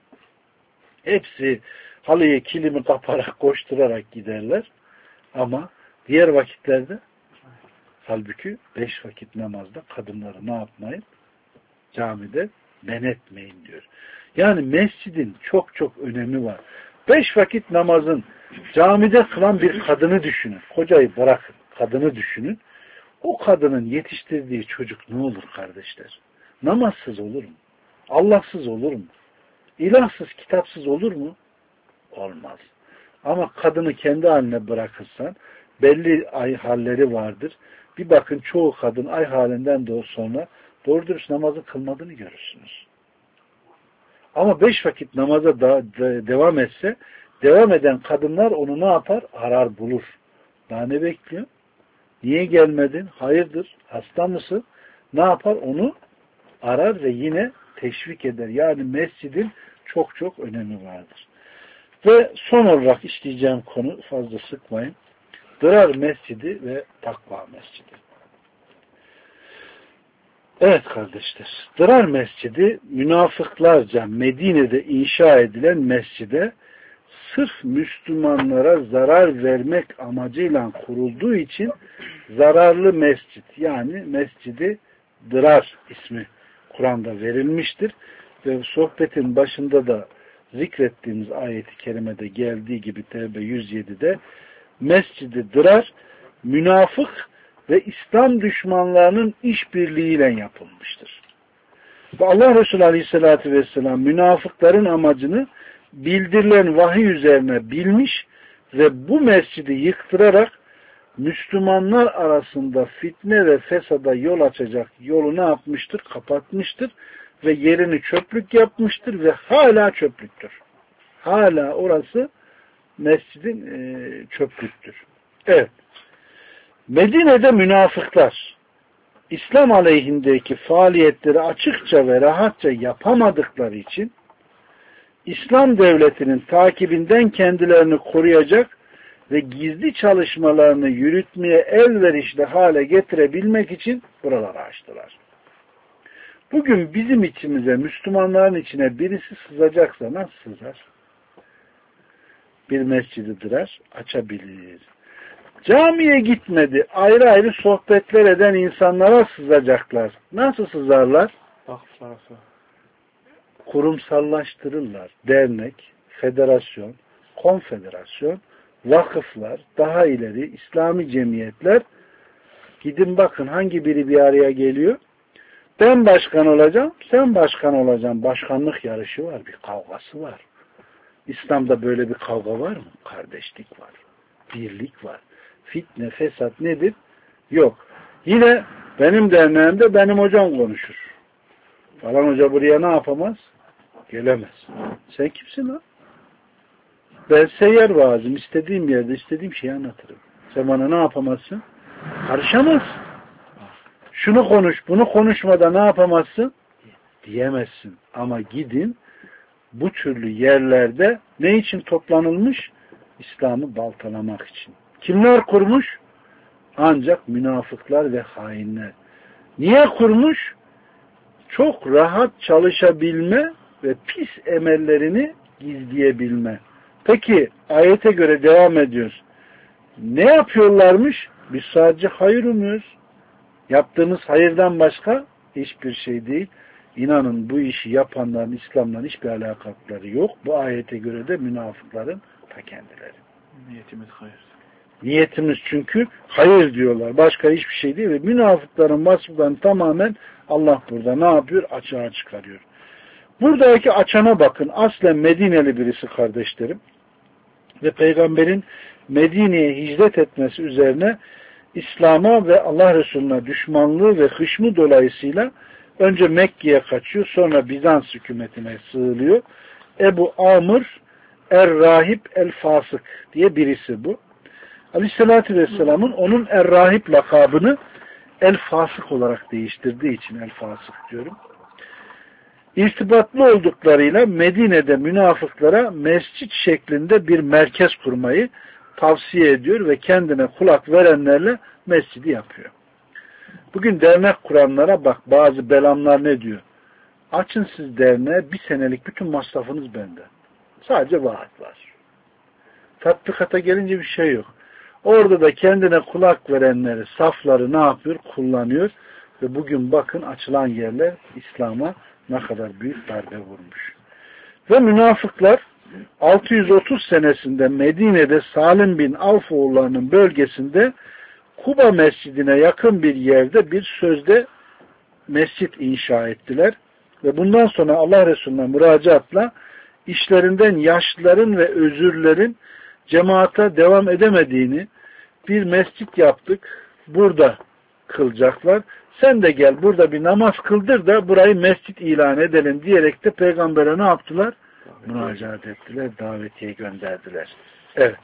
Hepsi halıyı kilimi kaparak koşturarak giderler. Ama diğer vakitlerde halbuki 5 vakit namazda kadınları ne yapmayın? Camide men etmeyin diyor. Yani mescidin çok çok önemi var. 5 vakit namazın camide kılan bir kadını düşünün. Kocayı bırakın. Kadını düşünün. O kadının yetiştirdiği çocuk ne olur kardeşler? Namazsız olur mu? Allahsız olur mu? İlahsız, kitapsız olur mu? Olmaz. Ama kadını kendi haline bırakırsan belli ay halleri vardır. Bir bakın çoğu kadın ay halinden de sonra doğru dürüst namazı kılmadığını görürsünüz. Ama 5 vakit namaza devam etse devam eden kadınlar onu ne yapar? Arar bulur. Daha ne bekliyor? Niye gelmedin? Hayırdır? Hasta mısın? Ne yapar? Onu arar ve yine teşvik eder. Yani mescidin çok çok önemi vardır. Ve son olarak işleyeceğim konu fazla sıkmayın. Dırar mescidi ve takva mescidi. Evet kardeşler. Dırar Mescidi münafıklarca Medine'de inşa edilen mescide sırf Müslümanlara zarar vermek amacıyla kurulduğu için zararlı mescit, yani Mescidi Dırar ismi Kur'an'da verilmiştir. Ve sohbetin başında da zikrettiğimiz ayeti kerimede geldiği gibi Tevbe 107'de Mescidi Dırar münafık ve İslam düşmanlarının işbirliğiyle yapılmıştır. Ve Allah Resulü Aleyhisselatü Vesselam münafıkların amacını bildirilen vahiy üzerine bilmiş ve bu mescidi yıktırarak Müslümanlar arasında fitne ve fesada yol açacak yolu ne yapmıştır? Kapatmıştır ve yerini çöplük yapmıştır ve hala çöplüktür. Hala orası mescidin çöplüktür. Evet. Medine'de münafıklar İslam aleyhindeki faaliyetleri açıkça ve rahatça yapamadıkları için İslam devletinin takibinden kendilerini koruyacak ve gizli çalışmalarını yürütmeye elverişli hale getirebilmek için buraları açtılar. Bugün bizim içimize, Müslümanların içine birisi sızacaksa nasıl sızar? Bir mescidi dırar, açabilir. Camiye gitmedi, ayrı ayrı sohbetler eden insanlara sızacaklar. Nasıl sızarlar? Kurumsallaştırırlar. Dernek, federasyon, konfederasyon, vakıflar, daha ileri İslami cemiyetler. Gidin bakın hangi biri bir araya geliyor? Ben başkan olacağım, sen başkan olacaksın. Başkanlık yarışı var, bir kavgası var. İslam'da böyle bir kavga var mı? Kardeşlik var, birlik var. Fitne, fesat nedir? Yok. Yine benim derneğimde benim hocam konuşur. Falan hoca buraya ne yapamaz? Gelemez. Sen kimsin lan? Ben seyyar vaazım. İstediğim yerde istediğim şeyi anlatırım. Sen bana ne yapamazsın? Karışamazsın. Şunu konuş, bunu konuşmada ne yapamazsın? Diyemezsin. Ama gidin bu türlü yerlerde ne için toplanılmış? İslam'ı baltalamak için. Kimler kurmuş? Ancak münafıklar ve hainler. Niye kurmuş? Çok rahat çalışabilme ve pis emellerini gizleyebilme. Peki ayete göre devam ediyoruz. Ne yapıyorlarmış? Biz sadece hayır umuyoruz. Yaptığımız hayırdan başka hiçbir şey değil. İnanın bu işi yapanların İslam'la hiçbir alakaları yok. Bu ayete göre de münafıkların ta kendileri. Niyetimiz hayır. Niyetimiz çünkü hayır diyorlar. Başka hiçbir şey değil. Ve münafıkların vasıflarını tamamen Allah burada ne yapıyor? Açığa çıkarıyor. Buradaki açana bakın. Aslen Medineli birisi kardeşlerim. Ve Peygamberin Medine'ye hicret etmesi üzerine İslam'a ve Allah Resulü'ne düşmanlığı ve hışmı dolayısıyla önce Mekke'ye kaçıyor. Sonra Bizans hükümetine sığılıyor. Ebu Amr Er-Rahib El-Fasık diye birisi bu. Aleyhissalatü Vesselam'ın onun Er-Rahib lakabını El-Fasık olarak değiştirdiği için El-Fasık diyorum. İrtibatlı olduklarıyla Medine'de münafıklara mescit şeklinde bir merkez kurmayı tavsiye ediyor ve kendine kulak verenlerle mescidi yapıyor. Bugün dernek kuranlara bak, bazı belamlar ne diyor? Açın siz derneğe, bir senelik bütün masrafınız bende. Sadece vaat var. Tatbikata gelince bir şey yok. Orada da kendine kulak verenleri, safları ne yapıyor? Kullanıyor. Ve bugün bakın açılan yerler İslam'a ne kadar büyük darbe vurmuş. Ve münafıklar 630 senesinde Medine'de Salim bin Avf oğullarının bölgesinde Kuba mescidine yakın bir yerde bir sözde mescit inşa ettiler. Ve bundan sonra Allah Resulü'ne müracaatla işlerinden yaşlıların ve özürlerin cemaate devam edemediğini, bir mescit yaptık, burada kılacaklar. Sen de gel burada bir namaz kıldır da burayı mescit ilan edelim diyerek de peygambere ne yaptılar? Müracaat ettiler, davetiye gönderdiler. Evet.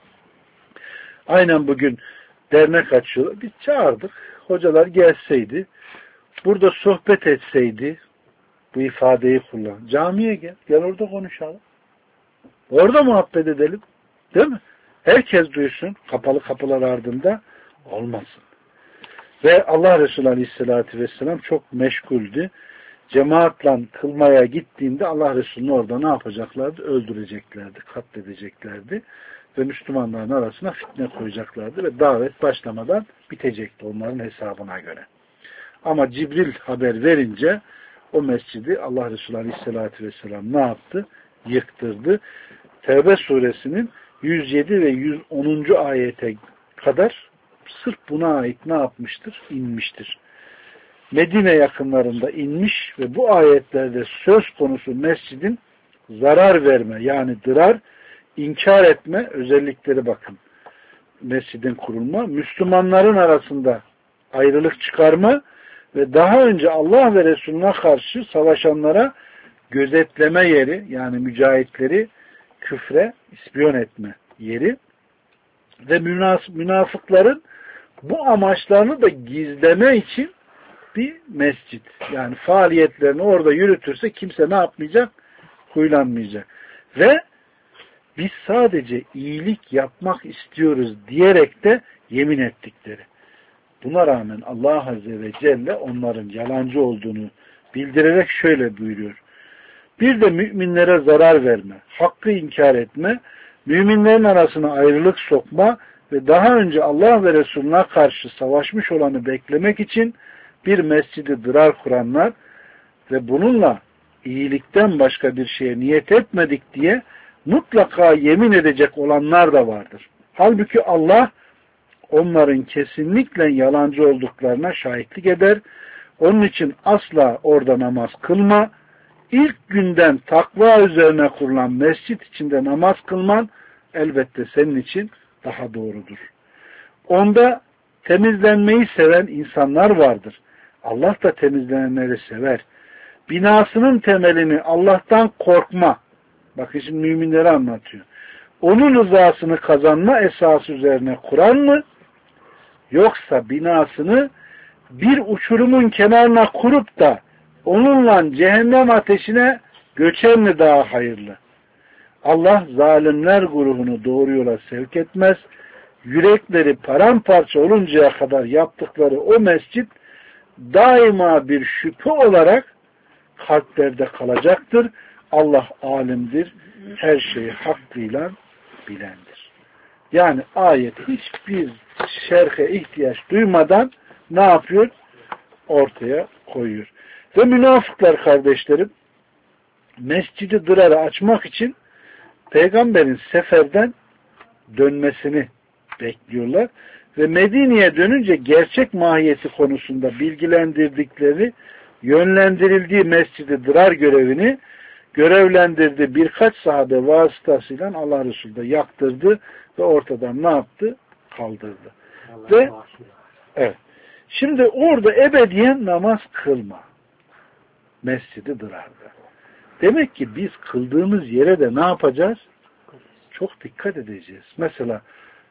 Aynen bugün dernek açıyorlar. Biz çağırdık. Hocalar gelseydi, burada sohbet etseydi, bu ifadeyi kullan. Camiye gel. Gel orada konuşalım. Orada muhabbet edelim. Değil mi? Herkes duysun. Kapalı kapılar ardında olmasın. Ve Allah Resulü Aleyhisselatü Vesselam çok meşguldü. Cemaatle kılmaya gittiğinde Allah Resulü'nü orada ne yapacaklardı? Öldüreceklerdi, katledeceklerdi. Ve Müslümanların arasına fitne koyacaklardı ve davet başlamadan bitecekti onların hesabına göre. Ama Cibril haber verince o mescidi Allah Resulü Aleyhisselatü Vesselam ne yaptı? Yıktırdı. Tevbe suresinin 107 ve 110. ayete kadar sırf buna ait ne yapmıştır? İnmiştir. Medine yakınlarında inmiş ve bu ayetlerde söz konusu mescidin zarar verme yani dırar, inkar etme özellikleri bakın. Mescidin kurulma, Müslümanların arasında ayrılık çıkarma ve daha önce Allah ve Resulüne karşı savaşanlara gözetleme yeri yani mücahitleri küfre ispiyon etme yeri ve münafıkların bu amaçlarını da gizleme için bir mescit. Yani faaliyetlerini orada yürütürse kimse ne yapmayacak? Huylanmayacak. Ve biz sadece iyilik yapmak istiyoruz diyerek de yemin ettikleri. Buna rağmen Allah Azze ve Celle onların yalancı olduğunu bildirerek şöyle buyuruyor. Bir de müminlere zarar verme, hakkı inkar etme, müminlerin arasına ayrılık sokma ve daha önce Allah ve Resulüne karşı savaşmış olanı beklemek için bir mescidi dırar kuranlar ve bununla iyilikten başka bir şeye niyet etmedik diye mutlaka yemin edecek olanlar da vardır. Halbuki Allah onların kesinlikle yalancı olduklarına şahitlik eder. Onun için asla orada namaz kılma. İlk günden takva üzerine kurulan mescit içinde namaz kılman elbette senin için daha doğrudur. Onda temizlenmeyi seven insanlar vardır. Allah da temizlenenleri sever. Binasının temelini Allah'tan korkma. Bakın şimdi müminleri anlatıyor. Onun rızasını kazanma esası üzerine kuran mı? Yoksa binasını bir uçurumun kenarına kurup da onunla cehennem ateşine göçen mi daha hayırlı? Allah zalimler grubunu doğru yola sevk etmez. Yürekleri paramparça oluncaya kadar yaptıkları o mescit daima bir şüphe olarak kalplerde kalacaktır. Allah alimdir. Her şeyi hakkıyla bilendir. Yani ayet hiçbir şerhe ihtiyaç duymadan ne yapıyor? Ortaya koyuyor. Ve münafıklar kardeşlerim mescidi dırarı açmak için peygamberin seferden dönmesini bekliyorlar. Ve Medine'ye dönünce gerçek mahiyeti konusunda bilgilendirdikleri, yönlendirildiği mescidi dırar görevini görevlendirdi. Birkaç sahabe vasıtasıyla Allah Resulü de yaktırdı ve ortadan ne yaptı? Kaldırdı. Ve evet. Şimdi orada ebediyen namaz kılma. Mescidi dırarda. Demek ki biz kıldığımız yere de ne yapacağız? Çok dikkat edeceğiz. Mesela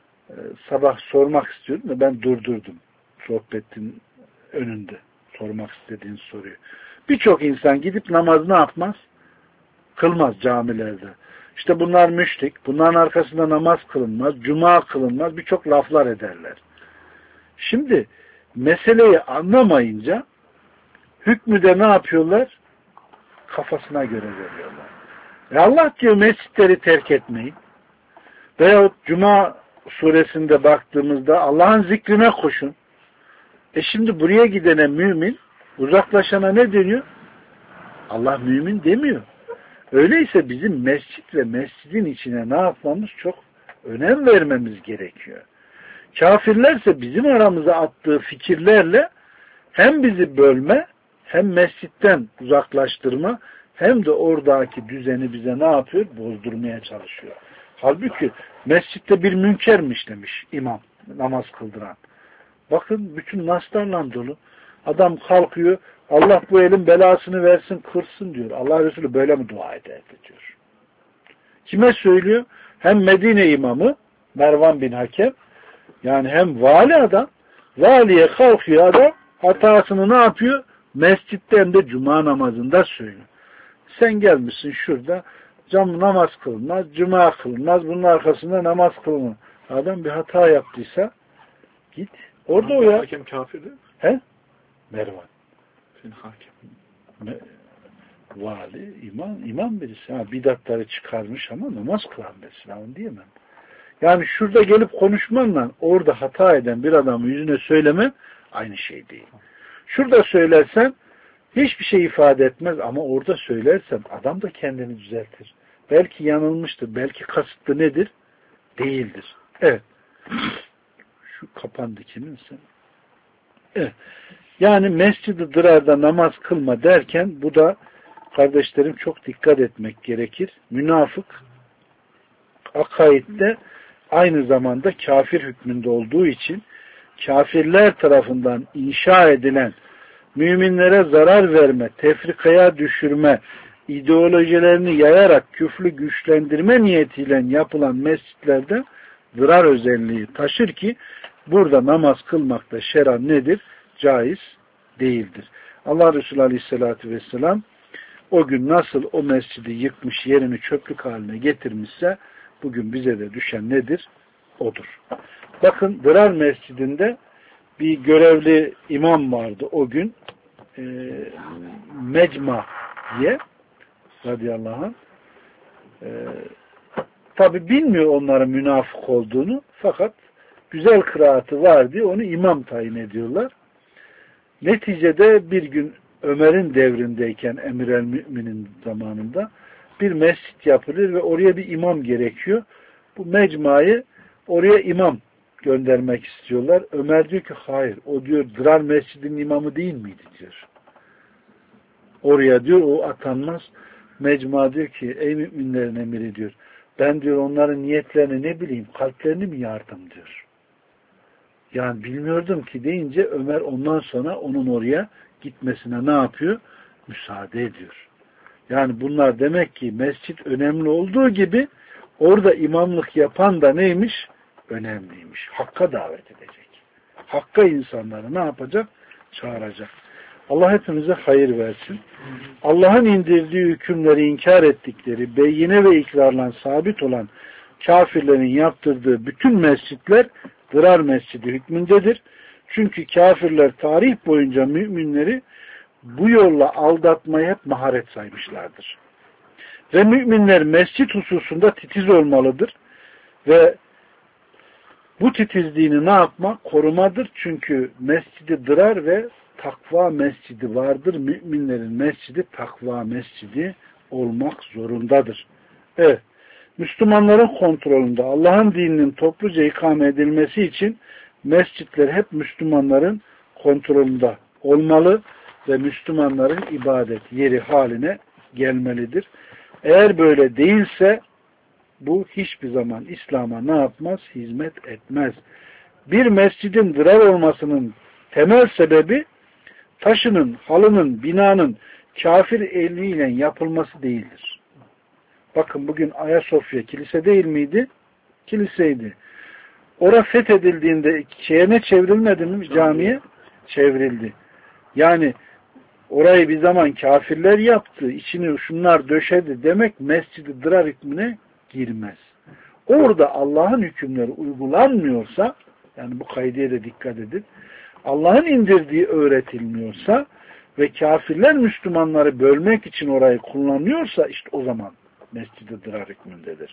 sabah sormak istiyordum da ben durdurdum. Sohbetin önünde sormak istediğin soruyu. Birçok insan gidip namaz ne yapmaz? Kılmaz camilerde. İşte bunlar müşrik. Bunların arkasında namaz kılınmaz. Cuma kılınmaz. Birçok laflar ederler. Şimdi meseleyi anlamayınca hükmü de ne yapıyorlar? Kafasına göre veriyorlar. Allah diyor mescitleri terk etmeyin. Veyahut Cuma suresinde baktığımızda Allah'ın zikrine koşun. Şimdi buraya gidene mümin, uzaklaşana ne deniyor? Allah mümin demiyor. Öyleyse bizim mescit ve mescidin içine ne yapmamız çok önem vermemiz gerekiyor. Kafirlerse bizim aramıza attığı fikirlerle hem bizi bölme, hem mescitten uzaklaştırma, hem de oradaki düzeni bize ne yapıyor? Bozdurmaya çalışıyor. Halbuki mescitte bir münkermiş demiş imam, namaz kıldıran. Bakın bütün naslarla dolu. Adam kalkıyor, Allah bu elin belasını versin, kırsın diyor. Allah Resulü böyle mi dua ederdi diyor. Kime söylüyor? Hem Medine imamı, Mervan bin Hakem, yani hem vali adam, valiye kalkıyor adam, hatasını ne yapıyor? Mescitten de cuma namazında söylüyor. Sen gelmişsin şurada, namaz kılınmaz, cuma kılınmaz, bunun arkasında namaz kılınmaz. Adam bir hata yaptıysa, git Orada o ya. Hakem kafirdi. He? Mervan. Senin hakem. Vali, imam birisi. Ha, bidatları çıkarmış ama namaz kılan birisi. Onu diyemem. Yani şurada gelip konuşmanla orada hata eden bir adamın yüzüne söyleme aynı şey değil. Şurada söylersen hiçbir şey ifade etmez ama orada söylersen adam da kendini düzeltir. Belki yanılmıştır. Belki kasıtlı nedir? Değildir. Evet. Şu kapandı kiminse. Evet. Yani Mescid-i Dırar'da namaz kılma derken bu da kardeşlerim çok dikkat etmek gerekir. Münafık akaidde aynı zamanda kafir hükmünde olduğu için kafirler tarafından inşa edilen müminlere zarar verme, tefrikaya düşürme, ideolojilerini yayarak küfrü güçlendirme niyetiyle yapılan mescitlerde dırar özelliği taşır ki burada namaz kılmakta şer'an nedir? Caiz değildir. Allah Resulü Aleyhisselatü Vesselam o gün nasıl o mescidi yıkmış, yerini çöplük haline getirmişse bugün bize de düşen nedir? Odur. Bakın Dırar Mescidinde bir görevli imam vardı o gün. Mecma diye radıyallahu anh. Tabi bilmiyor onların münafık olduğunu fakat güzel kıraatı var diye onu imam tayin ediyorlar. Neticede bir gün Ömer'in devrindeyken Emir el-Mü'minin zamanında bir mescit yapılır ve oraya bir imam gerekiyor. Bu mecmayı oraya imam göndermek istiyorlar. Ömer diyor ki hayır. O diyor Dırar Mescidinin imamı değil miydi diyor. Oraya diyor o atanmaz. Mecma diyor ki ey müminlerin emiri diyor. Ben diyor onların niyetlerini ne bileyim kalplerini mi yardım diyor. Yani bilmiyordum ki deyince Ömer ondan sonra onun oraya gitmesine ne yapıyor? Müsaade ediyor. Yani bunlar demek ki mescit önemli olduğu gibi orada imamlık yapan da neymiş? Önemliymiş. Hakka davet edecek. Hakka insanları ne yapacak? Çağıracak. Allah hepimize hayır versin. Allah'ın indirdiği hükümleri inkar ettikleri, beyine ve ikrarla sabit olan kafirlerin yaptırdığı bütün mescitler Dırar Mescidi hükmündedir. Çünkü kafirler tarih boyunca müminleri bu yolla aldatmayı hep maharet saymışlardır. Ve müminler mescit hususunda titiz olmalıdır. Ve bu titizliğini ne yapmak? Korumadır. Çünkü mescidi Dırar ve takva mescidi vardır. Müminlerin mescidi takva mescidi olmak zorundadır. Evet. Müslümanların kontrolünde Allah'ın dininin topluca ikame edilmesi için mescitler hep Müslümanların kontrolünde olmalı ve Müslümanların ibadet yeri haline gelmelidir. Eğer böyle değilse bu hiçbir zaman İslam'a ne yapmaz? Hizmet etmez. Bir mescidin dırar olmasının temel sebebi taşının, halının, binanın kafir eliyle yapılması değildir. Bakın bugün Ayasofya kilise değil miydi? Kiliseydi. Orası fethedildiğinde şeye ne çevrilmedi mi? Camiye çevrildi. Yani orayı bir zaman kafirler yaptı, içini şunlar döşedi demek mescid-i dırar hükmüne girmez. Orada Allah'ın hükümleri uygulanmıyorsa, yani bu kaideye de dikkat edin, Allah'ın indirdiği öğretilmiyorsa ve kafirler Müslümanları bölmek için orayı kullanıyorsa işte o zaman mescid-i dırar hükmündedir.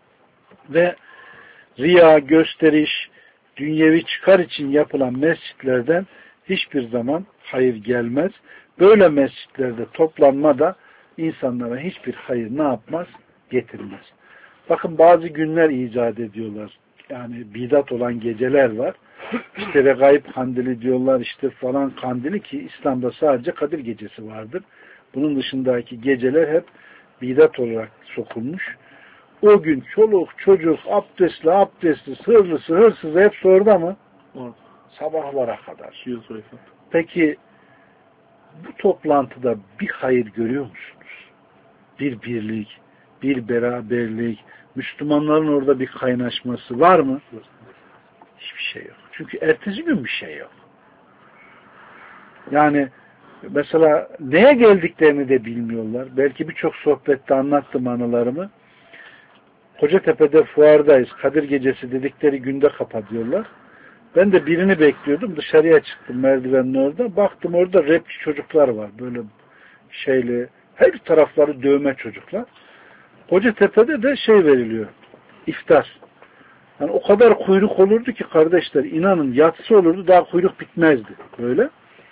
Ve riya, gösteriş, dünyevi çıkar için yapılan mescitlerden hiçbir zaman hayır gelmez. Böyle mescitlerde toplanma da insanlara hiçbir hayır ne yapmaz? Getirmez. Bakın bazı günler icat ediyorlar. Yani bidat olan geceler var. İşte Regaib kandili diyorlar, işte falan kandili ki İslam'da sadece Kadir gecesi vardır. Bunun dışındaki geceler hep bidat olarak sokulmuş. O gün çoluk, çocuk, abdestli, hırlısı, hırsızı hepsi orada mı? Orada. Sabahlara kadar. Peki bu toplantıda bir hayır görüyor musunuz? Bir birlik, bir beraberlik, Müslümanların orada bir kaynaşması var mı? Hiçbir şey yok. Çünkü ertesi gün bir şey yok. Yani mesela neye geldiklerini de bilmiyorlar. Belki birçok sohbette anlattım anılarımı. Kocatepe'de fuardayız. Kadir gecesi dedikleri günde kapatıyorlar. Ben de birini bekliyordum. Dışarıya çıktım merdivenin orada. Baktım orada rapçi çocuklar var. Böyle şeyli, her tarafları dövme çocuklar. Kocatepe'de de şey veriliyor. İftar. Yani o kadar kuyruk olurdu ki kardeşler, inanın yatsı olurdu, daha kuyruk bitmezdi. Böyle.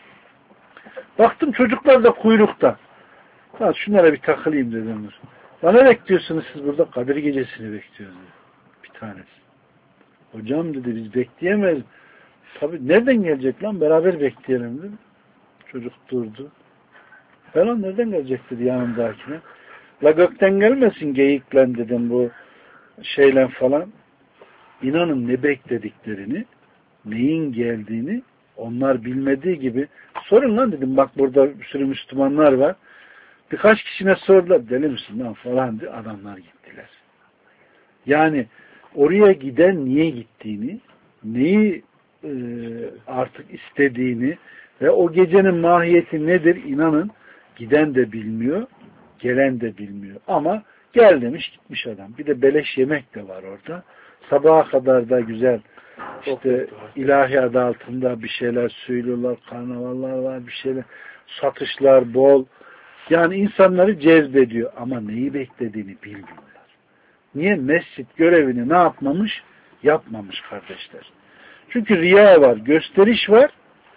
Baktım çocuklar da kuyrukta. Ha, şunlara bir takılayım dedim. Bana bekliyorsunuz siz burada? Kadir gecesini bekliyoruz dedi. Bir tanesi. Hocam dedi biz bekleyemeyiz. Tabii nereden gelecek lan? Beraber bekleyelim dedi. Çocuk durdu. Falan nereden gelecek dedi yanımdakine. La gökten gelmesin geyiklen dedim bu şeyle falan. İnanın ne beklediklerini, neyin geldiğini onlar bilmediği gibi sorun lan dedim. Bak burada bir sürü Müslümanlar var. Birkaç kişine sordular. Deli misin lan falan diye adamlar gittiler. Yani oraya giden niye gittiğini, neyi artık istediğini ve o gecenin mahiyeti nedir inanın giden de bilmiyor, gelen de bilmiyor. Ama gel demiş gitmiş adam. Bir de beleş yemek de var orada. Sabaha kadar da güzel işte ilahi adı altında bir şeyler söylüyorlar, karnavallar var, bir şeyler, satışlar bol. Yani insanları cezbediyor ama neyi beklediğini bilmiyorlar. Niye? Mescit görevini ne yapmamış? Yapmamış kardeşler. Çünkü riya var, gösteriş var.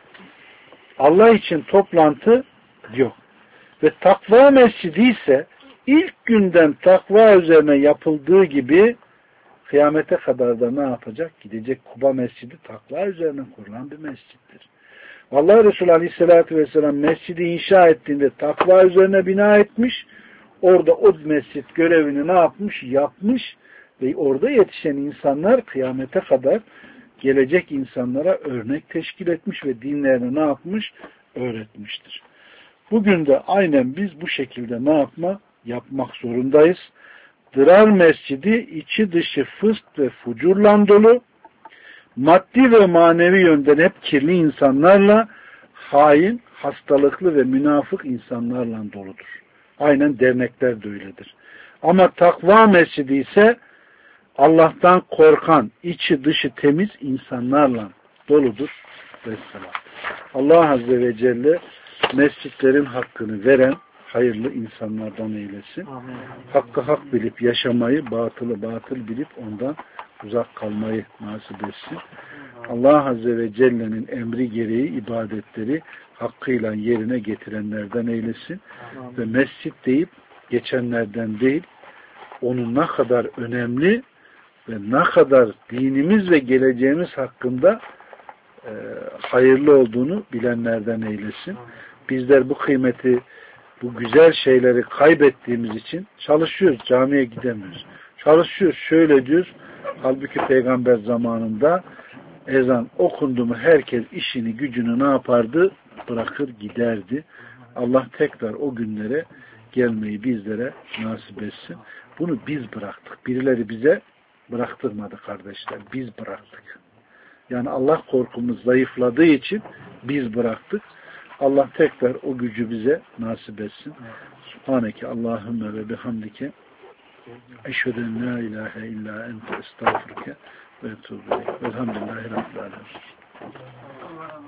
Allah için toplantı yok. Ve takva mescidi ise ilk günden takva üzerine yapıldığı gibi kıyamete kadar da ne yapacak? Gidecek Kuba Mescidi takva üzerine kurulan bir mescittir. Vallahi Resulü Aleyhisselatü Vesselam mescidi inşa ettiğinde takva üzerine bina etmiş. Orada o mescit görevini ne yapmış? Yapmış. Ve orada yetişen insanlar kıyamete kadar gelecek insanlara örnek teşkil etmiş ve dinlerini ne yapmış? Öğretmiştir. Bugün de aynen biz bu şekilde ne yapmak zorundayız. Dırar mescidi içi dışı fısk ve fucurla dolu, maddi ve manevi yönden hep kirli insanlarla, hain, hastalıklı ve münafık insanlarla doludur. Aynen dernekler de öyledir. Ama takva mescidi ise Allah'tan korkan, içi dışı temiz insanlarla doludur. Vesselam. Allah Azze ve Celle mescitlerin hakkını veren hayırlı insanlardan eylesin. Amin. Hakkı hak bilip yaşamayı, batılı batıl bilip ondan uzak kalmayı nasip etsin. Allah Azze ve Celle'nin emri gereği ibadetleri hakkıyla yerine getirenlerden eylesin. Amin. Ve mescit deyip geçenlerden değil, onun ne kadar önemli ve ne kadar dinimiz ve geleceğimiz hakkında hayırlı olduğunu bilenlerden eylesin. Bizler bu kıymeti, bu güzel şeyleri kaybettiğimiz için çalışıyoruz, camiye gidemiyoruz. Çalışıyoruz, şöyle diyoruz. Halbuki peygamber zamanında ezan okundu mu herkes işini, gücünü ne yapardı? Bırakır giderdi. Allah tekrar o günlere gelmeyi bizlere nasip etsin. Bunu biz bıraktık. Birileri bize bıraktırmadı kardeşler. Biz bıraktık. Yani Allah korkumuz zayıfladığı için biz bıraktık. Allah tekrar o gücü bize nasip etsin. Subhaneke Allahümme ve bihamdike eşhedü en la ilahe illa ente estağfurke ve etûbü ileyk. Velhamdülillahi Rabbil alemin.